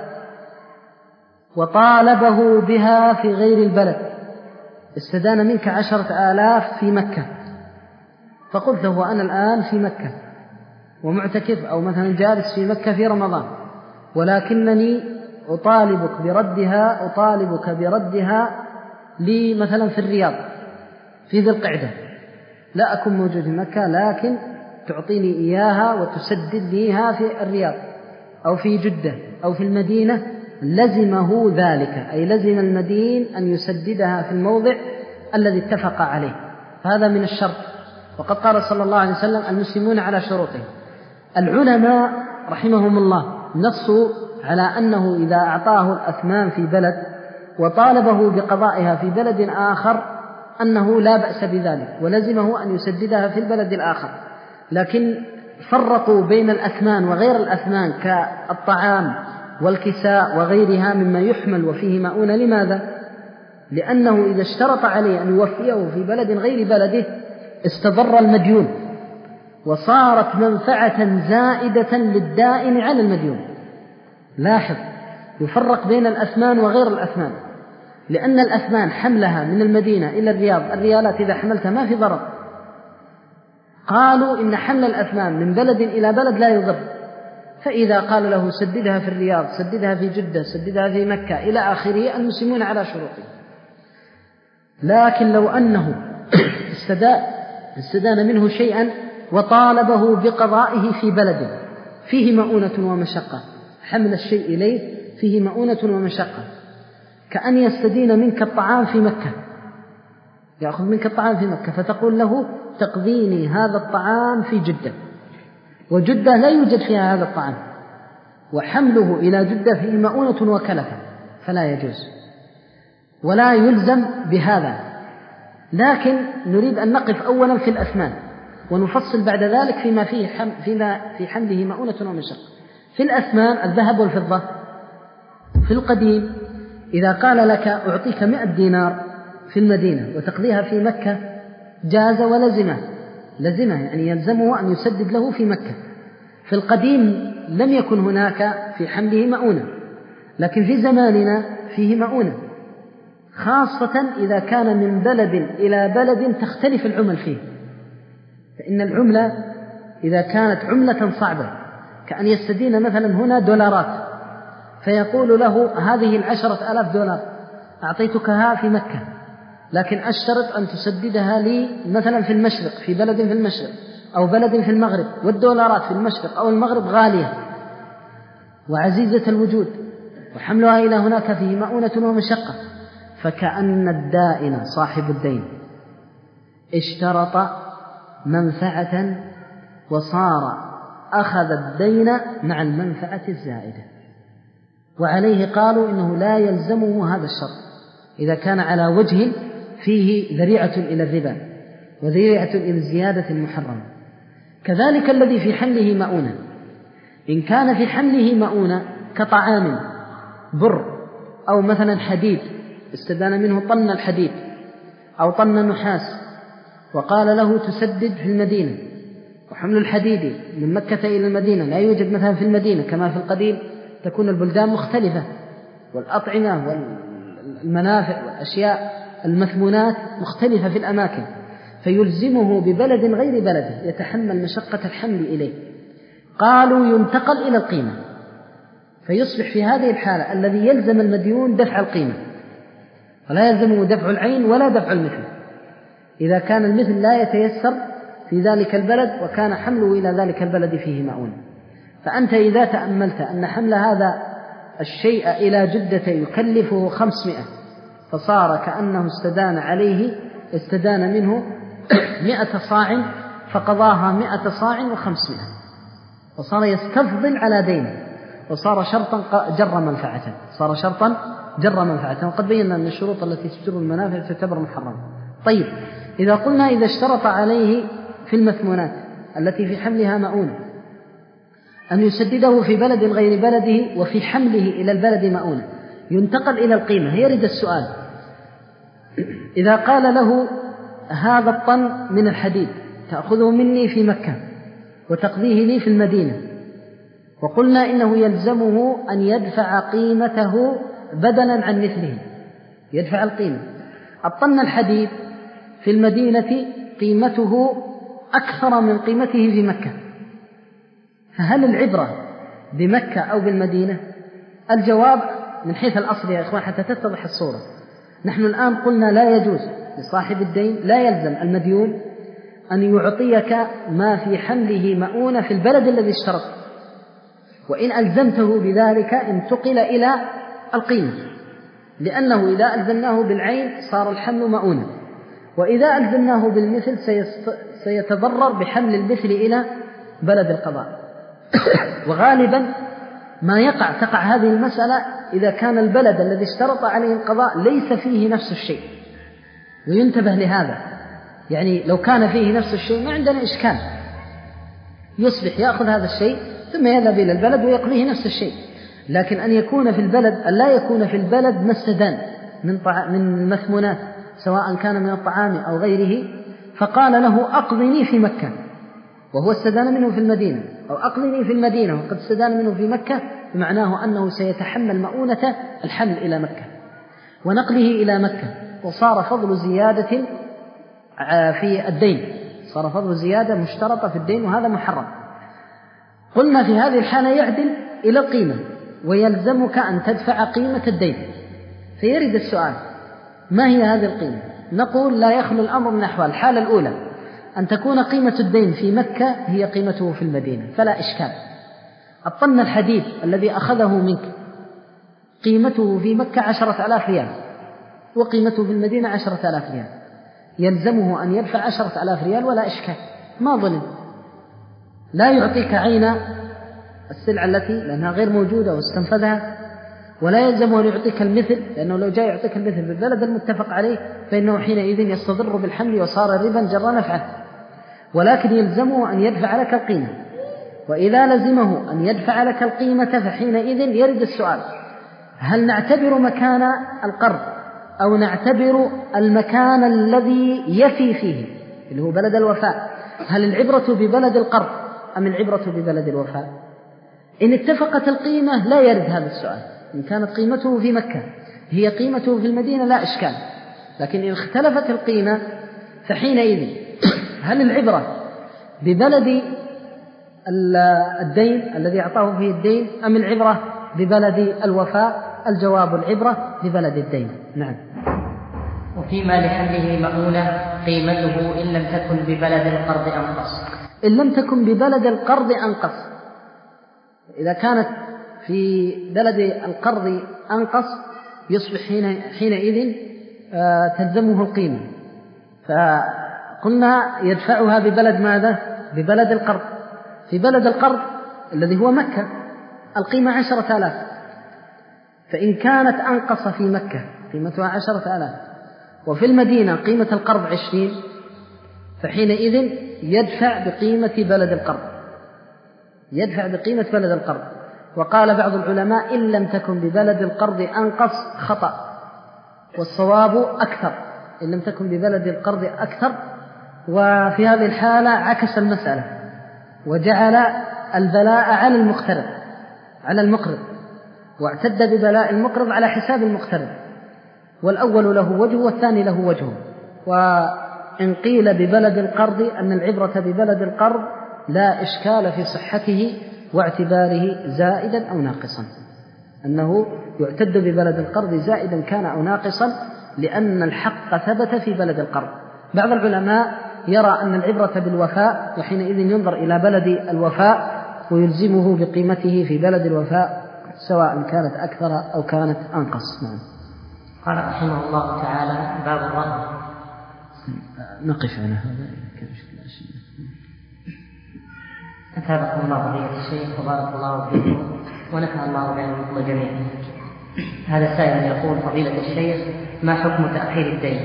وطالبه بها في غير البلد، استدان منك عشرة آلاف في مكة، فقلت هو أنا الآن في مكة ومعتكف أو مثلا جالس في مكة في رمضان، ولكنني أطالبك بردها أطالبك بردها لي مثلا في الرياض في ذي القعدة، لا أكون موجود في مكة لكن تعطيني إياها وتسدد ليها في الرياض أو في جدة أو في المدينة، لزمه ذلك، أي لزم المدين أن يسددها في الموضع الذي اتفق عليه، هذا من الشرط. وقد قال صلى الله عليه وسلم: المسلمون على شروطهم. العلماء رحمهم الله نصوا على أنه إذا أعطاه الأثمان في بلد وطالبه بقضائها في بلد آخر أنه لا بأس بذلك ولزمه أن يسددها في البلد الآخر، لكن فرقوا بين الأثمان وغير الأثمان كالطعام والكساء وغيرها مما يحمل وفيه مؤونة. لماذا؟ لأنه إذا اشترط عليه أن يوفيه في بلد غير بلده استضر المديون وصارت منفعة زائدة للدائن على المديون. لاحظ، يفرق بين الأثمان وغير الأثمان، لأن الأثمان حملها من المدينة إلى الرياض، الريالات إذا حملتها ما في ضرر. قالوا إن حمل الأثمان من بلد إلى بلد لا يضر، فإذا قال له سددها في الرياض، سددها في جدة، سددها في مكة إلى آخره، المسلمون على شروطه. لكن لو أنه استدان منه شيئا وطالبه بقضائه في بلد فيه مؤونة ومشقة، حمل الشيء إليه فيه مؤونة ومشقة، كأن يستدين منك الطعام في مكة، يأخذ منك الطعام في مكة فتقول له تقضيني هذا الطعام في جدة، وجدة لا يوجد فيها هذا الطعام، وحمله إلى جدة فيه مؤونة وكلفة، فلا يجوز ولا يلزم بهذا. لكن نريد أن نقف أولا في الأثمان ونفصل بعد ذلك فيما فيه حم فيما في حمله مؤونة ومشقة. في الأثمان الذهب والفضة في القديم إذا قال لك أعطيك مئة دينار في المدينة وتقضيها في مكة جاز ولزمه، لزمه يعني يلزمه أن يسدد له في مكة. في القديم لم يكن هناك في حمله مؤونة، لكن في زماننا فيه مؤونة، خاصة إذا كان من بلد إلى بلد تختلف العمل فيه. فإن العملة إذا كانت عملة صعبة كأن يستدين مثلا هنا دولارات، فيقول له هذه العشرة آلاف دولار أعطيتكها في مكة، لكن أشترط أن تسددها لي مثلا في المشرق، في بلد في المشرق أو بلد في المغرب، والدولارات في المشرق أو المغرب غالية وعزيزة الوجود وحملها إلى هناك فيه مؤونة ومشقة، فكأن الدائن صاحب الدين اشترط منفعة وصار أخذ الدين مع المنفعة الزائدة، وعليه قالوا إنه لا يلزمه هذا الشرط إذا كان على وجه فيه ذريعة إلى الربا وذريعة إلى الزيادة المحرمة. كذلك الذي في حمله مؤونة، إن كان في حمله مؤونة كطعام بر أو مثلا حديد، استدان منه طن الحديد أو طن نحاس وقال له تسدد في المدينة، وحمل الحديد من مكة إلى المدينة لا يوجد مثلا في المدينة كما في القديم، تكون البلدان مختلفة والأطعمة والمنافع والأشياء المثمونات مختلفة في الأماكن، فيلزمه ببلد غير بلده يتحمل مشقة الحمل إليه. قالوا ينتقل إلى القيمة، فيصبح في هذه الحالة الذي يلزم المديون دفع القيمة، ولا يلزمه دفع العين ولا دفع المثل إذا كان المثل لا يتيسر في ذلك البلد وكان حمله إلى ذلك البلد فيه مؤونة. فأنت إذا تأملت أن حمل هذا الشيء إلى جدة يكلفه خمسمائة فصار كأنه استدان عليه استدان منه مئة صاع فقضاها مئة صاع وخمسمائة، وصار يستفضل على دينه، وصار شرطا جر منفعة صار شرطا جر منفعة وقد بينا أن الشروط التي تجر المنافع تعتبر محرمة. طيب إذا قلنا إذا اشترط عليه في المثمونات التي في حملها مؤونة أن يسدده في بلد غير بلده وفي حمله إلى البلد مؤونة ينتقل إلى القيمة، يرد السؤال إذا قال له هذا الطن من الحديد تأخذه مني في مكة وتقضيه لي في المدينة، وقلنا إنه يلزمه أن يدفع قيمته بدلا عن مثله، يدفع القيمة. الطن الحديد في المدينة قيمته أكثر من قيمته في مكة، فهل العبرة بمكة أو بالمدينة؟ الجواب من حيث الأصل يا إخوان حتى تتضح الصورة. نحن الآن قلنا لا يجوز لصاحب الدين، لا يلزم المديون أن يعطيك ما في حمله مؤونة في البلد الذي اشترط، وإن ألزمته بذلك انتقل إلى القيمة، لأنه إذا ألزمناه بالعين صار الحمل مؤونة، وإذا ألزمناه بالمثل سيتضرر بحمل المثل إلى بلد القضاء. وغالبا ما يقع تقع هذه المسألة إذا كان البلد الذي اشترط عليه القضاء ليس فيه نفس الشيء، وينتبه لهذا، يعني لو كان فيه نفس الشيء ما عندنا إشكال، يصبح يأخذ هذا الشيء ثم يذهب إلى البلد ويقضيه نفس الشيء. لكن أن يكون في البلد أن لا يكون في البلد ما استدان من من المثمونات سواء كان من الطعام أو غيره، فقال له أقضني في مكة وهو استدان منه في المدينة، أو أقضني في المدينة وقد استدان منه في مكة، بمعناه أنه سيتحمل مؤونة الحمل إلى مكة ونقله إلى مكة، وصار فضل زيادة في الدين، صار فضل زيادة مشترطة في الدين وهذا محرم. قلنا في هذه الحالة يعدل إلى القيمة ويلزمك أن تدفع قيمة الدين. فيرد السؤال ما هي هذه القيمة؟ نقول لا يخلو الأمر من أحوال. الحالة الأولى أن تكون قيمة الدين في مكة هي قيمته في المدينة فلا إشكال. الطن الحديد الذي أخذه منك قيمته في مكة عشرة آلاف ريال وقيمته في المدينة عشرة آلاف ريال، يلزمه أن يدفع عشرة آلاف ريال ولا إشكال، ما ظلم. لا يعطيك عين السلعة التي لأنها غير موجودة واستنفذها، ولا يلزمه أن يعطيك المثل، لأنه لو جاء يعطيك المثل بالبلد المتفق عليه فإنه حينئذ يستضر بالحمل وصار ربا جر نفعه، ولكن يلزمه أن يدفع لك القيمة. وإذا لزمه أن يدفع لك القيمة فحينئذ يرد السؤال هل نعتبر مكان القرض أو نعتبر المكان الذي يفي فيه اللي هو بلد الوفاء؟ هل العبرة ببلد القرض أم العبرة ببلد الوفاء؟ إن اتفقت القيمة لا يرد هذا السؤال. إن كانت قيمته في مكة هي قيمته في المدينة لا إشكال، لكن إن اختلفت القيمة فحينئذ هل العبرة ببلد الدين الذي أعطاه فيه الدين أم العبرة ببلد الوفاء؟ الجواب العبرة ببلد الدين. نعم. وفيما لحمله مؤونة قيمته إن لم تكن ببلد القرض أنقص. إن لم تكن ببلد القرض أنقص، إذا كانت في بلد القرض أنقص يصبح حينئذ تلزمه القيمة، فقلنا يدفعها ببلد ماذا؟ ببلد القرض. في بلد القرض الذي هو مكة القيمة عشرة آلاف، فإن كانت أنقص في مكة قيمتها عشرة آلاف وفي المدينة قيمة القرض عشرين، فحينئذ يدفع بقيمة بلد القرض، يدفع بقيمة بلد القرض. وقال بعض العلماء إن لم تكن ببلد القرض أنقص خطأ، والصواب أكثر، إن لم تكن ببلد القرض أكثر. وفي هذه الحالة عكس المسألة وجعل البلاء على المقترض على المقرض، واعتد ببلاء المقرض على حساب المقترض، والأول له وجه والثاني له وجه. وإن قيل ببلد القرض أن العبرة ببلد القرض لا إشكال في صحته واعتباره زائدا أو ناقصا، أنه يعتد ببلد القرض زائدا كان أو ناقصا، لأن الحق ثبت في بلد القرض. بعض العلماء يرى أن العبرة بالوفاء، وحينئذ ينظر إلى بلد الوفاء ويلزمه بقيمته في بلد الوفاء سواء كانت أكثر أو كانت أنقص. نعم. قال رحمه الله تعالى: باب الرهن. نقف على هذا. أثابكم الله فضيلة الشيخ وبارك الله فيكم ونفع الله بينكم جميعا. هذا سائل يقول: فضيلة الشيخ، ما حكم تأخير الدين؟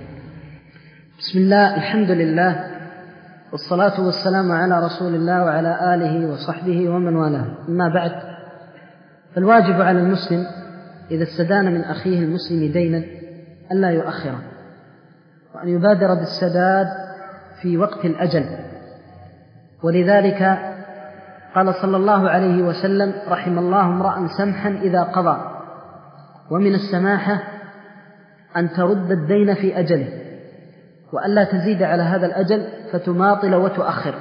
بسم الله، الحمد لله، والصلاة والسلام على رسول الله وعلى آله وصحبه ومن والاه. أما بعد، فالواجب على المسلم إذا استدان من أخيه المسلم دينا ألا يؤخره، وأن يبادر بالسداد في وقت الأجل. ولذلك قال صلى الله عليه وسلم: رحم الله امرأ سمحا إذا قضى. ومن السماحة أن ترد الدين في أجله، وألا تزيد على هذا الأجل فتماطل وتؤخر.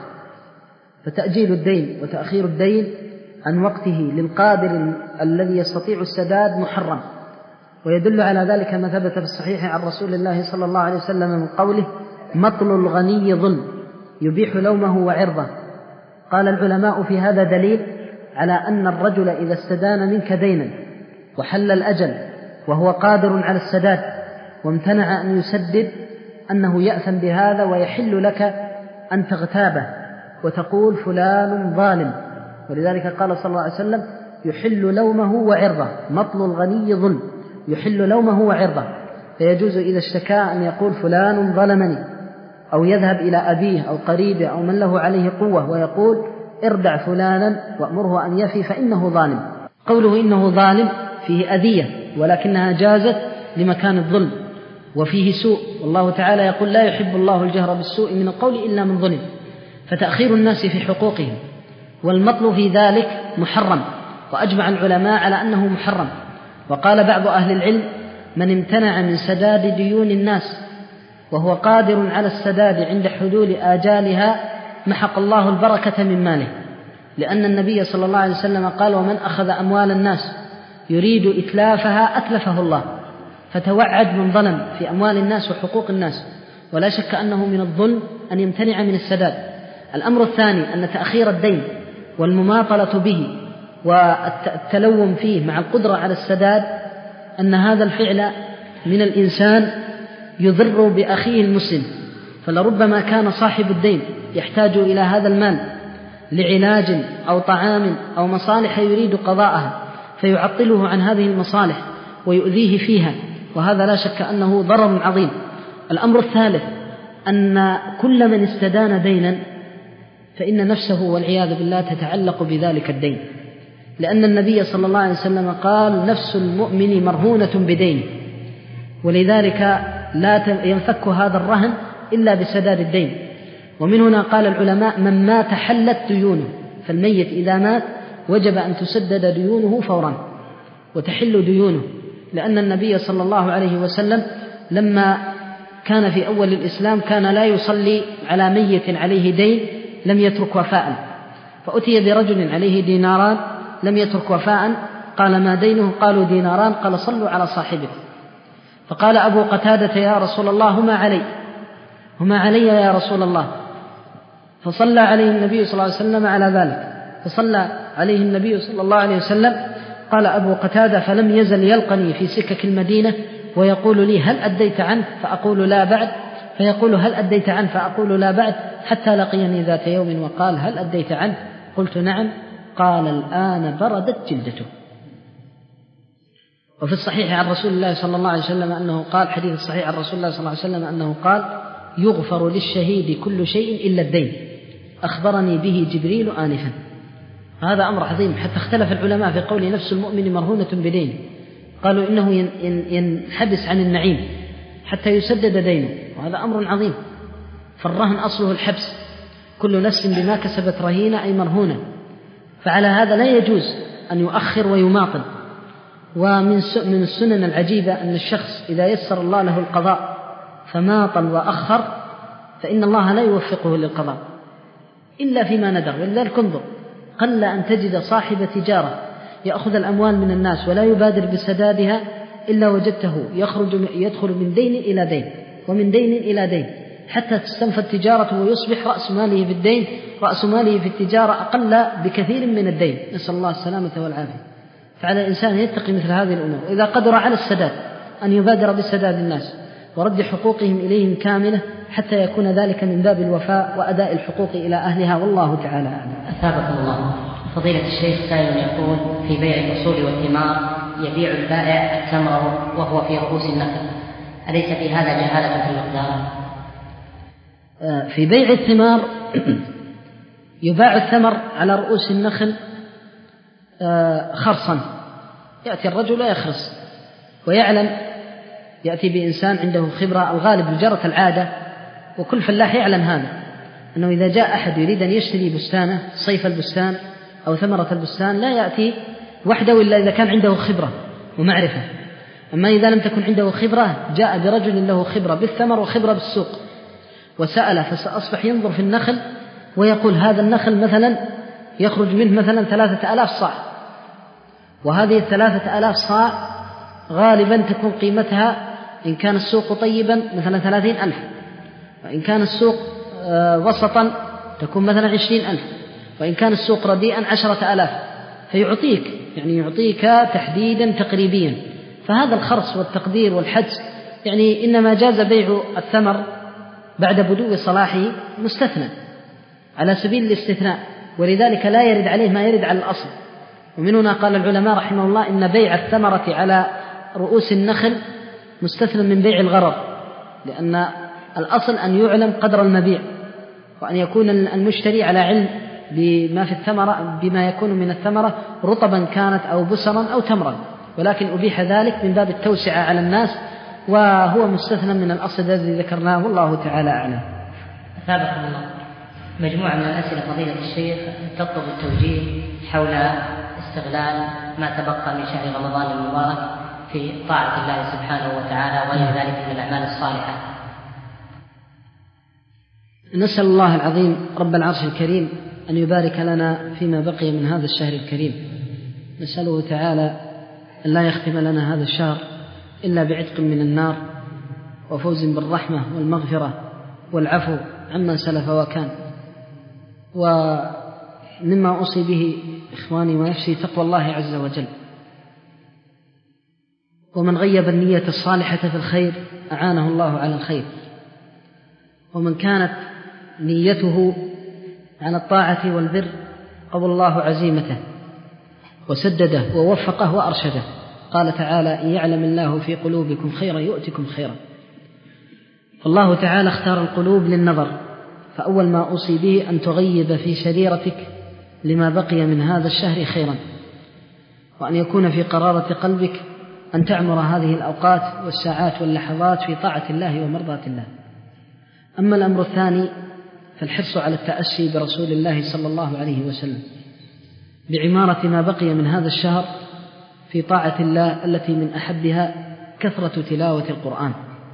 فتأجيل الدين وتأخير الدين عن وقته للقادر الذي يستطيع السداد محرم. ويدل على ذلك ما ثبت في الصحيح عن رسول الله صلى الله عليه وسلم من قوله: مطل الغني ظلم يبيح لومه وعرضه. قال العلماء: في هذا دليل على أن الرجل إذا استدان منك دينا وحل الأجل وهو قادر على السداد وامتنع أن يسدد أنه يأثم بهذا، ويحل لك أن تغتابه وتقول فلان ظالم. ولذلك قال صلى الله عليه وسلم: يحل لومه وعرضه. مطل الغني ظلم يحل لومه وعرضه. فيجوز إذا اشتكى أن يقول فلان ظلمني، أو يذهب إلى أبيه أو قريبه أو من له عليه قوة ويقول: اردع فلانا وأمره أن يفي فإنه ظالم. قوله إنه ظالم فيه أذية، ولكنها جازت لمكان الظلم، وفيه سوء، والله تعالى يقول: لا يحب الله الجهر بالسوء من القول إلا من ظلم. فتأخير الناس في حقوقهم والمطل في ذلك محرم، وأجمع العلماء على أنه محرم. وقال بعض أهل العلم: من امتنع من سداد ديون الناس وهو قادر على السداد عند حلول آجالها محق الله البركة من ماله، لأن النبي صلى الله عليه وسلم قال: ومن أخذ أموال الناس يريد إتلافها أتلفه الله. فتوعد من ظلم في أموال الناس وحقوق الناس، ولا شك أنه من الظلم أن يمتنع من السداد. الأمر الثاني أن تأخير الدين والمماطلة به والتلوم فيه مع القدرة على السداد، أن هذا الفعل من الإنسان يضر بأخيه المسلم. فلربما كان صاحب الدين يحتاج إلى هذا المال لعلاج أو طعام أو مصالح يريد قضاءها، فيعطله عن هذه المصالح ويؤذيه فيها، وهذا لا شك أنه ضرر عظيم. الأمر الثالث أن كل من استدان دينا فإن نفسه والعياذ بالله تتعلق بذلك الدين، لأن النبي صلى الله عليه وسلم قال: نفس المؤمن مرهونة بدينه. ولذلك لا ينفك هذا الرهن إلا بسداد الدين. ومن هنا قال العلماء: من مات حلت ديونه. فالميت إذا مات وجب أن تسدد ديونه فورا وتحل ديونه، لأن النبي صلى الله عليه وسلم لما كان في أول الإسلام كان لا يصلي على ميت عليه دين لم يترك وفاء، فأتي برجل عليه ديناران لم يترك وفاء، قال: ما دينه؟ قالوا: ديناران. قال: صلوا على صاحبه. فقال أبو قتادة: يا رسول الله، هما علي هما علي يا رسول الله. فصلى عليه النبي صلى الله عليه وسلم على ذلك، فصلى عليه النبي صلى الله عليه وسلم. قال أبو قتادة: فلم يزل يلقني في سكك المدينة ويقول لي: هل أديت عنه؟ فأقول: لا بعد. فيقول: هل أديت عنه؟ فأقول: لا بعد. حتى لقيني ذات يوم وقال: هل أديت عنه؟ قلت: نعم. قال: الآن بردت جلدته. وفي الصحيح عن رسول الله صلى الله عليه وسلم أنه قال، حديث الصحيح عن رسول الله صلى الله عليه وسلم أنه قال: يغفر للشهيد كل شيء إلا الدين، أخبرني به جبريل آنفا. هذا أمر عظيم، حتى اختلف العلماء في قول نفس المؤمن مرهونة بدينه. قالوا إنه ينحبس عن النعيم حتى يسدد دينه، وهذا أمر عظيم. فالرهن أصله الحبس، كل نفس بما كسبت رهينة أي مرهونة. فعلى هذا لا يجوز أن يؤخر ويماطل. ومن من السنن العجيبة أن الشخص إذا يسر الله له القضاء فماطل وأخر فإن الله لا يوفقه للقضاء إلا فيما ندر. ولذلك انظر، قل أن تجد صاحب تجارة يأخذ الأموال من الناس ولا يبادر بسدادها إلا وجدته يخرج يدخل من دين إلى دين ومن دين إلى دين حتى تستنفد تجارته ويصبح رأس ماله في الدين رأس ماله في التجارة أقل بكثير من الدين، نسأل الله السلامة والعافية. فعلى الإنسان يتقي مثل هذه الأمور، إذا قدر على السداد أن يبادر بالسداد الناس ورد حقوقهم إليهم كاملة حتى يكون ذلك من باب الوفاء وأداء الحقوق إلى أهلها، والله تعالى أعلم. أثابكم الله. فضيلة الشيخ، سائل يقول: في بيع الأصول والثمار يبيع البائع التمر وهو في رؤوس النخل، أليس في هذا جهالة في المقدار؟ في بيع الثمار يباع الثمر على رؤوس النخل خرصا، يأتي الرجل يخرص ويعلم، يأتي بإنسان عنده خبرة، الغالب جرت العادة وكل فلاح يعلم هذا، أنه إذا جاء أحد يريد أن يشتري بستانه صيف البستان أو ثمرة البستان لا يأتي وحده إلا إذا كان عنده خبرة ومعرفة. أما إذا لم تكن عنده خبرة جاء برجل له خبرة بالثمر وخبرة بالسوق وسأل، فأصبح ينظر في النخل ويقول: هذا النخل مثلا يخرج منه مثلا ثلاثة آلاف صاع، وهذه الثلاثة آلاف صاع غالبا تكون قيمتها إن كان السوق طيبا مثلا ثلاثين ألف، وإن كان السوق وسطا تكون مثلا عشرين ألف، وإن كان السوق رديئا عشرة آلاف، فيعطيك يعني يعطيك تحديدا تقريبيا. فهذا الخرص والتقدير والحجز يعني إنما جاز بيع الثمر بعد بدو صلاحه مستثنى على سبيل الاستثناء، ولذلك لا يرد عليه ما يرد على الأصل. ومن هنا قال العلماء رحمه الله إن بيع الثمرة على رؤوس النخل مستثنى من بيع الغرر، لأن الأصل أن يعلم قدر المبيع وأن يكون المشتري على علم بما في الثمرة، بما يكون من الثمرة رطبا كانت أو بسرا أو تمرا، ولكن أبيح ذلك من باب التوسعة على الناس، وهو مستثنى من الأصل الذي ذكرناه، والله تعالى أعلم. أثابكم الله. مجموعة من الأسئلة فضيلة الشيخ تطلب التوجيه حول استغلال ما تبقى من شهر رمضان المبارك في طاعة الله سبحانه وتعالى وغير ذلك من الأعمال الصالحة. نسأل الله العظيم رب العرش الكريم أن يبارك لنا فيما بقي من هذا الشهر الكريم، نسأله تعالى أن لا يختم لنا هذا الشهر إلا بعتق من النار وفوز بالرحمة والمغفرة والعفو عما سلف وكان. ومما أوصي به إخواني ونفسي تقوى الله عز وجل، ومن غيب النية الصالحة في الخير أعانه الله على الخير، ومن كانت نيته على الطاعة والبر قضى الله عزيمته وسدده ووفقه وأرشده. قال تعالى: إن يعلم الله في قلوبكم خيرا يؤتكم خيرا. فالله تعالى اختار القلوب للنظر، فأول ما أوصي به أن تغيب في سريرتك لما بقي من هذا الشهر خيرا، وأن يكون في قرارة قلبك أن تعمر هذه الأوقات والساعات واللحظات في طاعة الله ومرضاة الله. أما الأمر الثاني فالحرص على التأسي برسول الله صلى الله عليه وسلم بعمارة ما بقي من هذا الشهر في طاعة الله التي من أحبها كثرة تلاوة القرآن.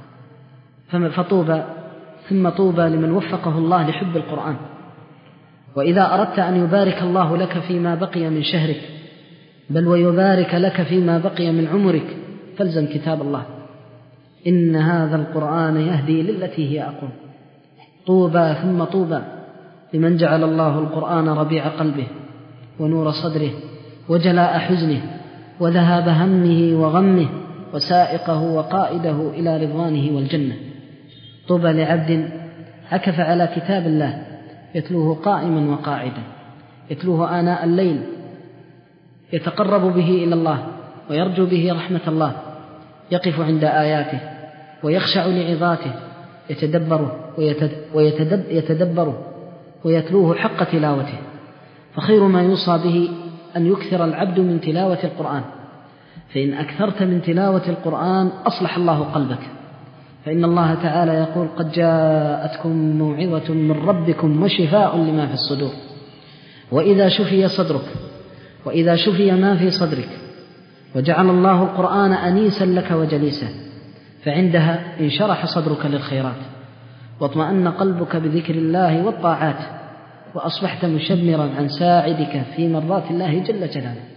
فطوبى ثم طوبى لمن وفقه الله لحب القرآن. وإذا أردت أن يبارك الله لك فيما بقي من شهرك بل ويبارك لك فيما بقي من عمرك فالزم كتاب الله، إن هذا القرآن يهدي للتي هي أقوم. طوبى ثم طوبى لمن جعل الله القرآن ربيع قلبه ونور صدره وجلاء حزنه وذهاب همه وغمه وسائقه وقائده إلى رضوانه والجنة. طوبى لعبد عكف على كتاب الله يتلوه قائما وقاعدا، يتلوه آناء الليل يتقرب به إلى الله ويرجو به رحمة الله، يقف عند آياته ويخشع لعظاته، يتدبره ويتدبره ويتلوه حق تلاوته. فخير ما يوصى به أن يكثر العبد من تلاوة القرآن، فإن أكثرت من تلاوة القرآن أصلح الله قلبك، فإن الله تعالى يقول: قد جاءتكم موعظة من ربكم وشفاء لما في الصدور. وإذا شفي صدرك وإذا شفي ما في صدرك وجعل الله القرآن أنيسا لك وجليسا، فعندها انشرح صدرك للخيرات واطمأن قلبك بذكر الله والطاعات، وأصبحت مشمرا عن ساعدك في مرضات الله جل جلاله.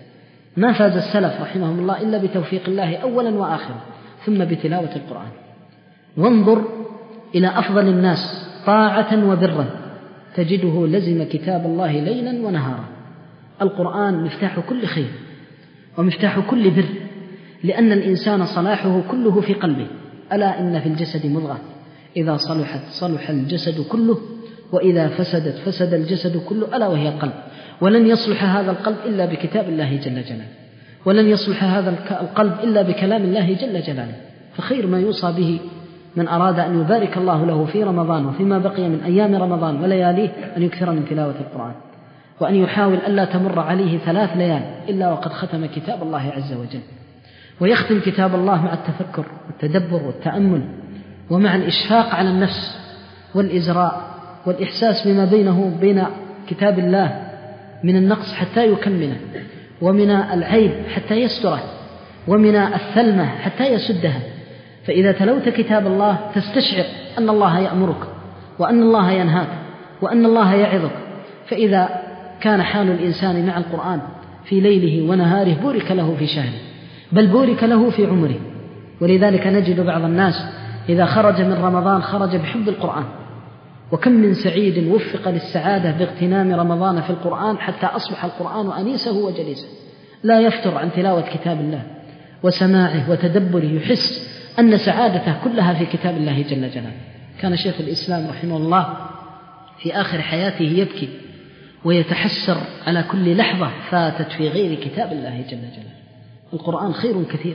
ما فاز السلف رحمهم الله إلا بتوفيق الله أولا وآخرا، ثم بتلاوة القرآن. وانظر إلى أفضل الناس طاعة وبرا تجده لزم كتاب الله ليلا ونهارا. القرآن مفتاح كل خير ومفتاح كل بر، لأن الإنسان صلاحه كله في قلبه. ألا إن في الجسد مضغة إذا صلحت صلح الجسد كله وإذا فسدت فسد الجسد كله، ألا وهي القلب. ولن يصلح هذا القلب إلا بكتاب الله جل جلاله، ولن يصلح هذا القلب إلا بكلام الله جل جلاله. فخير ما يوصى به من أراد أن يبارك الله له في رمضان وفيما بقي من أيام رمضان ولياليه أن يكثر من تلاوة القرآن، وأن يحاول ألا تمر عليه ثلاث ليال إلا وقد ختم كتاب الله عز وجل. ويختم كتاب الله مع التفكر والتدبر والتأمل، ومع الإشفاق على النفس والإزراء والإحساس بما بينه بين كتاب الله من النقص حتى يكمله، ومن العيب حتى يستره، ومن الثلمة حتى يسدها. فإذا تلوت كتاب الله تستشعر أن الله يأمرك وأن الله ينهاك وأن الله يعظك. فإذا كان حال الإنسان مع القرآن في ليله ونهاره بورك له في شهره، بل بورك له في عمره. ولذلك نجد بعض الناس إذا خرج من رمضان خرج بحب القرآن. وكم من سعيد وفق للسعادة باغتنام رمضان في القرآن حتى أصبح القرآن أنيسه وجليسه، لا يفتر عن تلاوة كتاب الله وسماعه وتدبره، يحس أن سعادته كلها في كتاب الله جل جلاله. كان شيخ الإسلام رحمه الله في آخر حياته يبكي ويتحسر على كل لحظة فاتت في غير كتاب الله جل جلاله. القرآن خير كثير،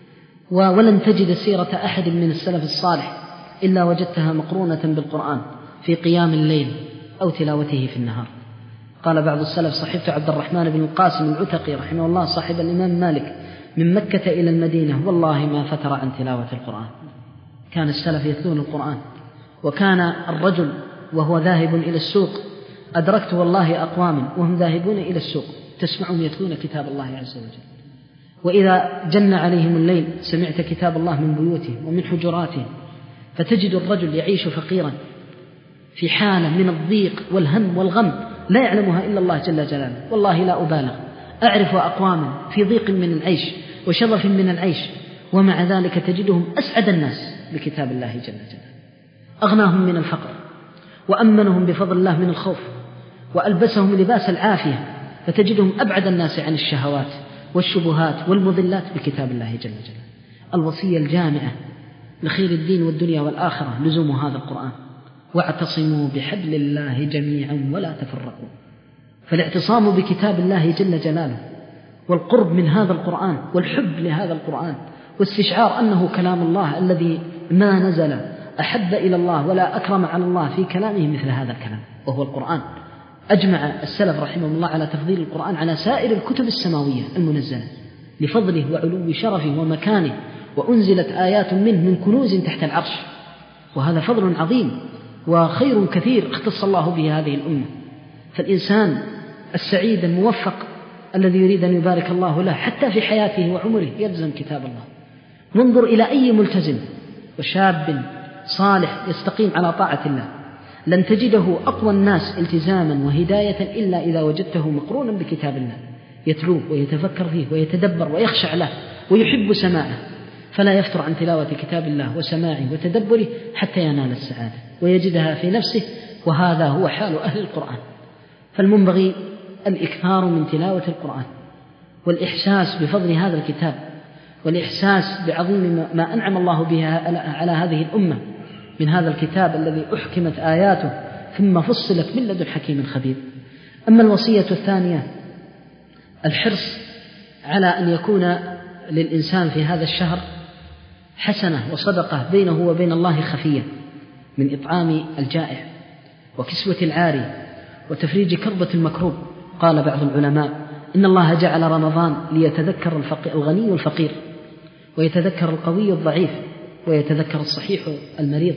ولن تجد سيرة أحد من السلف الصالح إلا وجدتها مقرونة بالقرآن في قيام الليل أو تلاوته في النهار. قال بعض السلف: صحبت عبد الرحمن بن القاسم العتقي رحمه الله صاحب الإمام مالك من مكة إلى المدينة، والله ما فتر عن تلاوة القرآن. كان السلف يتلون القرآن. وكان الرجل وهو ذاهب إلى السوق، أدركت والله أقواما وهم ذاهبون إلى السوق تسمعهم يتلون كتاب الله عز وجل. وإذا جن عليهم الليل سمعت كتاب الله من بيوتهم ومن حجراتهم. فتجد الرجل يعيش فقيرا في حالة من الضيق والهم والغم لا يعلمها إلا الله جل جلاله. والله لا أبالغ، أعرف أقواما في ضيق من العيش وشظف من العيش، ومع ذلك تجدهم أسعد الناس بكتاب الله جل جلاله، أغناهم من الفقر وأمنهم بفضل الله من الخوف وألبسهم لباس العافية. فتجدهم أبعد الناس عن الشهوات والشبهات والمضلات بكتاب الله جل جلاله. الوصية الجامعة لخير الدين والدنيا والآخرة لزوم هذا القرآن: واعتصموا بحبل الله جميعا ولا تفرقوا. فالاعتصام بكتاب الله جل جلاله والقرب من هذا القرآن والحب لهذا القرآن واستشعار أنه كلام الله الذي ما نزل أحب إلى الله ولا أكرم على الله في كلامه مثل هذا الكلام وهو القرآن. أجمع السلف رحمه الله على تفضيل القرآن على سائر الكتب السماوية المنزلة لفضله وعلو شرفه ومكانه، وأنزلت آيات منه من كنوز تحت العرش، وهذا فضل عظيم وخير كثير اختص الله به هذه الأمة. فالإنسان السعيد الموفق الذي يريد أن يبارك الله له حتى في حياته وعمره يلزم كتاب الله. ننظر إلى أي ملتزم وشاب صالح يستقيم على طاعة الله، لن تجده أقوى الناس التزاما وهداية إلا إذا وجدته مقرونا بكتاب الله، يتلوه ويتفكر فيه ويتدبر ويخشع له ويحب سماعه، فلا يفتر عن تلاوة كتاب الله وسماعه وتدبره حتى ينال السعادة ويجدها في نفسه. وهذا هو حال أهل القرآن. فالمنبغي الإكثار من تلاوة القرآن والإحساس بفضل هذا الكتاب والإحساس بعظيم ما أنعم الله به على هذه الأمة من هذا الكتاب الذي أحكمت آياته ثم فصلت من لدن حكيم خبير. أما الوصية الثانية الحرص على أن يكون للإنسان في هذا الشهر حسنة وصدقة بينه وبين الله خفية، من إطعام الجائع وكسوة العاري وتفريج كربة المكروب. قال بعض العلماء: إن الله جعل رمضان ليتذكر الغني والفقير، ويتذكر القوي الضعيف، ويتذكر الصحيح المريض،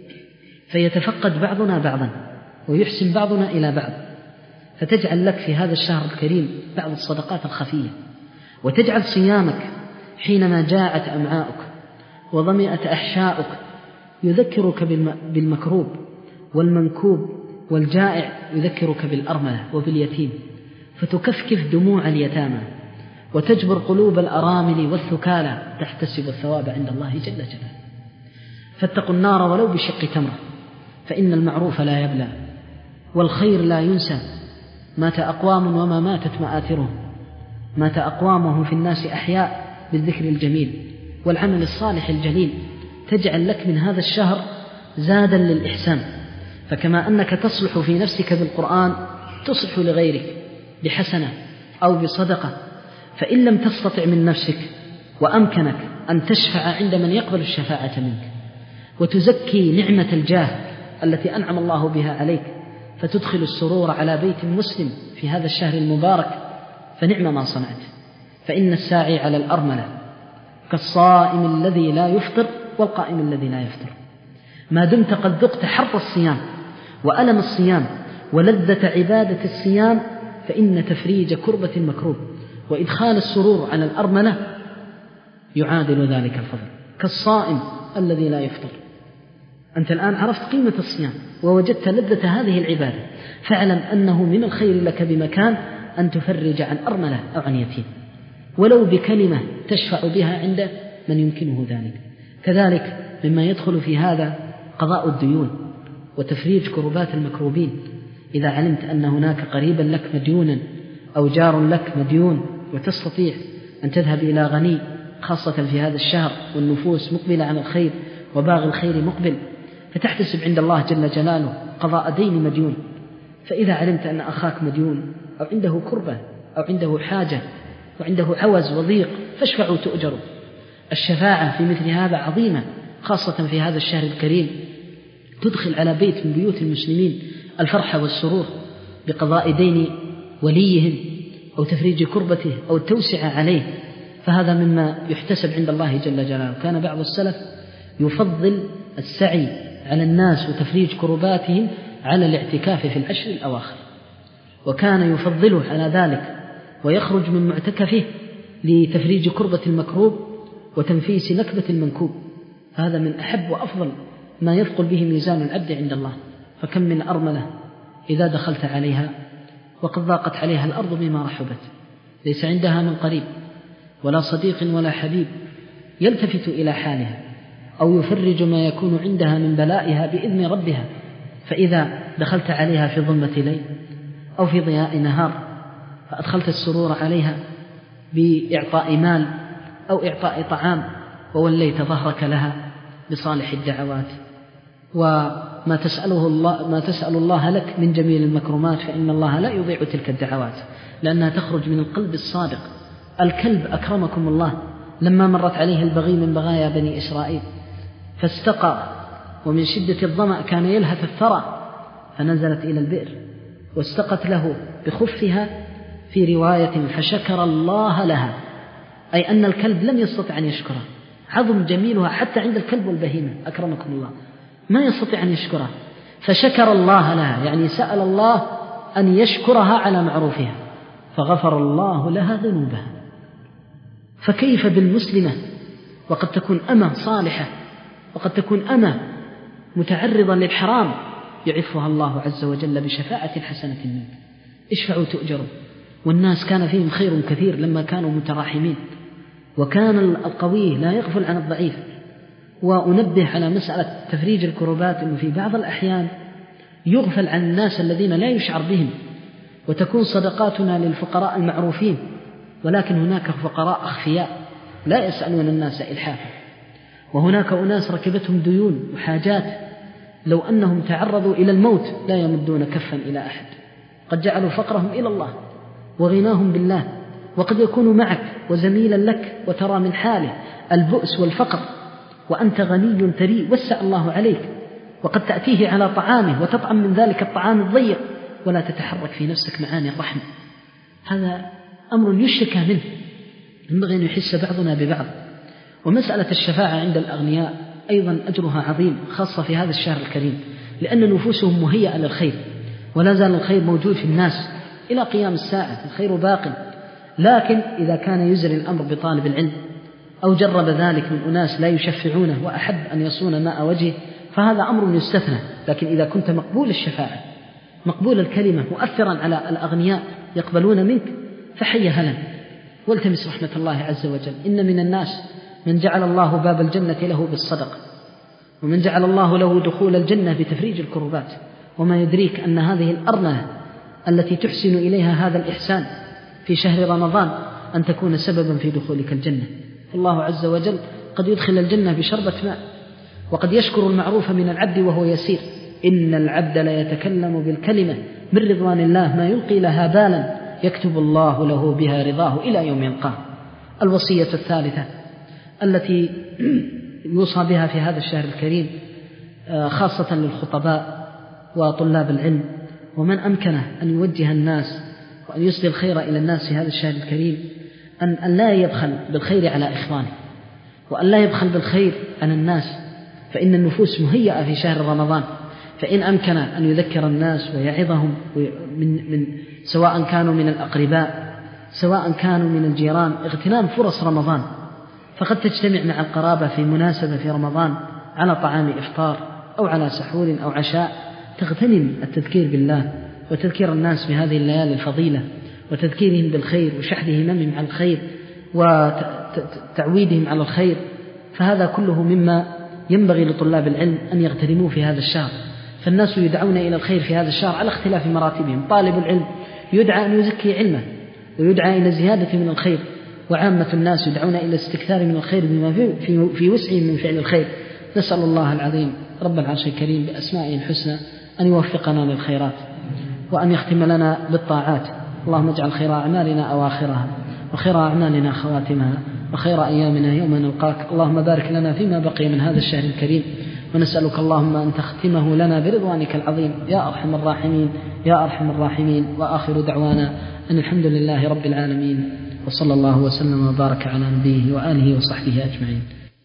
فيتفقد بعضنا بعضا ويحسن بعضنا إلى بعض. فتجعل لك في هذا الشهر الكريم بعض الصدقات الخفية، وتجعل صيامك حينما جاعت أمعاؤك وظمئت أحشاؤك يذكرك بالمكروب والمنكوب، والجائع يذكرك بالأرملة وباليتيم، فتكفكف دموع اليتامى وتجبر قلوب الأرامل والثكالى تحتسب الثواب عند الله جل جلاله. فاتقوا النار ولو بشق تمرة، فإن المعروف لا يبلى والخير لا ينسى. مات أقوام وما ماتت مآثرهم، مات أقوام وهم في الناس أحياء بالذكر الجميل والعمل الصالح الجليل. تجعل لك من هذا الشهر زادا للإحسان، فكما أنك تصلح في نفسك بالقرآن تصلح لغيرك بحسنة أو بصدقة. فإن لم تستطع من نفسك وأمكنك أن تشفع عند من يقبل الشفاعة منك وتزكي نعمة الجاه التي أنعم الله بها عليك، فتدخل السرور على بيت مسلم في هذا الشهر المبارك، فنعم ما صنعت. فإن الساعي على الأرملة كالصائم الذي لا يفطر والقائم الذي لا يفطر. ما دمت قد ذقت حر الصيام وألم الصيام ولذة عبادة الصيام، فإن تفريج كربة المكروب وإدخال السرور على الأرملة يعادل ذلك الفضل. كالصائم الذي لا يفطر. أنت الآن عرفت قيمة الصيام ووجدت لذة هذه العبادة، فاعلم أنه من الخير لك بمكان أن تفرج عن أرملة أو عن يتيم، ولو بكلمة تشفع بها عند من يمكنه ذلك. كذلك مما يدخل في هذا قضاء الديون وتفريج كربات المكروبين. إذا علمت أن هناك قريبا لك مديونا أو جار لك مديون وتستطيع أن تذهب إلى غني، خاصة في هذا الشهر والنفوس مقبلة على الخير وباغي الخير مقبل، فتحتسب عند الله جل جلاله قضاء دين مديون. فإذا علمت أن أخاك مديون أو عنده كربة أو عنده حاجة وعنده عوز وضيق، فاشفعوا تؤجروا. الشفاعة في مثل هذا عظيمة، خاصة في هذا الشهر الكريم، تدخل على بيت من بيوت المسلمين الفرح والسرور بقضاء دين وليهم أو تفريج كربته أو التوسعة عليه. فهذا مما يحتسب عند الله جل جلاله. كان بعض السلف يفضل السعي على الناس وتفريج كرباتهم على الاعتكاف في العشر الأواخر، وكان يفضله على ذلك ويخرج من معتكفه لتفريج كربة المكروب وتنفيس نكبة المنكوب. هذا من أحب وأفضل ما يثقل به ميزان العبد عند الله. فكم من أرملة إذا دخلت عليها وقد ضاقت عليها الأرض بما رحبت، ليس عندها من قريب ولا صديق ولا حبيب يلتفت إلى حالها أو يفرج ما يكون عندها من بلائها بإذن ربها. فإذا دخلت عليها في ظلمة ليل أو في ضياء نهار فأدخلت السرور عليها بإعطاء مال أو إعطاء طعام، ووليت ظهرك لها بصالح الدعوات وما تسأله الله ما تسأل الله لك من جميل المكرمات، فإن الله لا يضيع تلك الدعوات لأنها تخرج من القلب الصادق. الكلب أكرمكم الله لما مرت عليه البغي من بغايا بني إسرائيل فاستقى، ومن شدة الظمأ كان يلهث الثرى، فنزلت إلى البئر واستقت له بخفها في رواية فشكر الله لها، أي أن الكلب لم يستطع أن يشكره. عظم جميلها حتى عند الكلب والبهيمة أكرمكم الله ما يستطيع أن يشكرها، فشكر الله لها، يعني سأل الله أن يشكرها على معروفها فغفر الله لها ذنوبها. فكيف بالمسلمة وقد تكون أمة صالحة وقد تكون أمة متعرضة للحرام يعفها الله عز وجل بشفاعة حسنة منك. اشفعوا تؤجروا. والناس كان فيهم خير كثير لما كانوا متراحمين، وكان القوي لا يغفل عن الضعيف. وأنبه على مسألة تفريج الكربات أنه في بعض الأحيان يغفل عن الناس الذين لا يشعر بهم، وتكون صدقاتنا للفقراء المعروفين، ولكن هناك فقراء أخفياء لا يسألون الناس إلحافا، وهناك أناس ركبتهم ديون وحاجات لو أنهم تعرضوا إلى الموت لا يمدون كفا إلى أحد، قد جعلوا فقرهم إلى الله وغناهم بالله. وقد يكون معك وزميلا لك وترى من حاله البؤس والفقر وأنت غني ثري وسع الله عليك، وقد تأتيه على طعامه وتطعم من ذلك الطعام الضيق ولا تتحرك في نفسك معاني الرحمة. هذا أمر يشكى منه، ينبغي أن يحس بعضنا ببعض. ومسألة الشفاعة عند الأغنياء أيضا أجرها عظيم، خاصة في هذا الشهر الكريم، لأن نفوسهم مهيئة للخير، ولا زال الخير موجود في الناس إلى قيام الساعة، الخير باق. لكن إذا كان يزري الأمر بطالب العلم أو جرب ذلك من أناس لا يشفعونه وأحب أن يصون ماء وجهه فهذا أمر يستثنى. لكن إذا كنت مقبول الشفاعة مقبول الكلمة مؤثرا على الأغنياء يقبلون منك فحي هلا. والتمس رحمة الله عز وجل. إن من الناس من جعل الله باب الجنة له بالصدقة، ومن جعل الله له دخول الجنة بتفريج الكربات، وما يدريك أن هذه الأرنة التي تحسن إليها هذا الإحسان في شهر رمضان أن تكون سببا في دخولك الجنة. الله عز وجل قد يدخل الجنة بشربة ماء، وقد يشكر المعروف من العبد وهو يسير. إن العبد لا يتكلم بالكلمة من رضوان الله ما يلقي لها بالا يكتب الله له بها رضاه إلى يوم يلقاه. الوصية الثالثة التي يوصى بها في هذا الشهر الكريم خاصة للخطباء وطلاب العلم ومن أمكنه أن يوجه الناس وأن يسدي الخير إلى الناس في هذا الشهر الكريم، أن لا يبخل بالخير على إخوانه، وأن لا يبخل بالخير على الناس، فإن النفوس مهيئة في شهر رمضان. فإن أمكن أن يذكر الناس ويعظهم من من سواء كانوا من الأقرباء سواء كانوا من الجيران، اغتنام فرص رمضان. فقد تجتمع مع القرابة في مناسبة في رمضان على طعام إفطار أو على سحور أو عشاء، تغتنم التذكير بالله وتذكير الناس بهذه الليالي الفضيلة وتذكيرهم بالخير وشحذ هممهم على الخير وتعويدهم على الخير. فهذا كله مما ينبغي لطلاب العلم أن يغتنموه في هذا الشهر. فالناس يدعون إلى الخير في هذا الشهر على اختلاف مراتبهم. طالب العلم يدعى أن يزكي علمه ويدعى إلى زيادة من الخير، وعامة الناس يدعون إلى استكثار من الخير بما في, في وسعهم من فعل الخير. نسأل الله العظيم رب العرش الكريم بأسمائه الحسنى أن يوفقنا للخيرات وأن يختم لنا بالطاعات. اللهم اجعل خير أعمالنا أواخرها وخير أعمالنا خواتمها وخير أيامنا يوم نلقاك. اللهم بارك لنا فيما بقي من هذا الشهر الكريم، ونسألك اللهم أن تختمه لنا برضوانك العظيم يا أرحم الراحمين يا أرحم الراحمين. وآخر دعوانا أن الحمد لله رب العالمين، وصلى الله وسلم وبارك على نبيه وآله وصحبه أجمعين.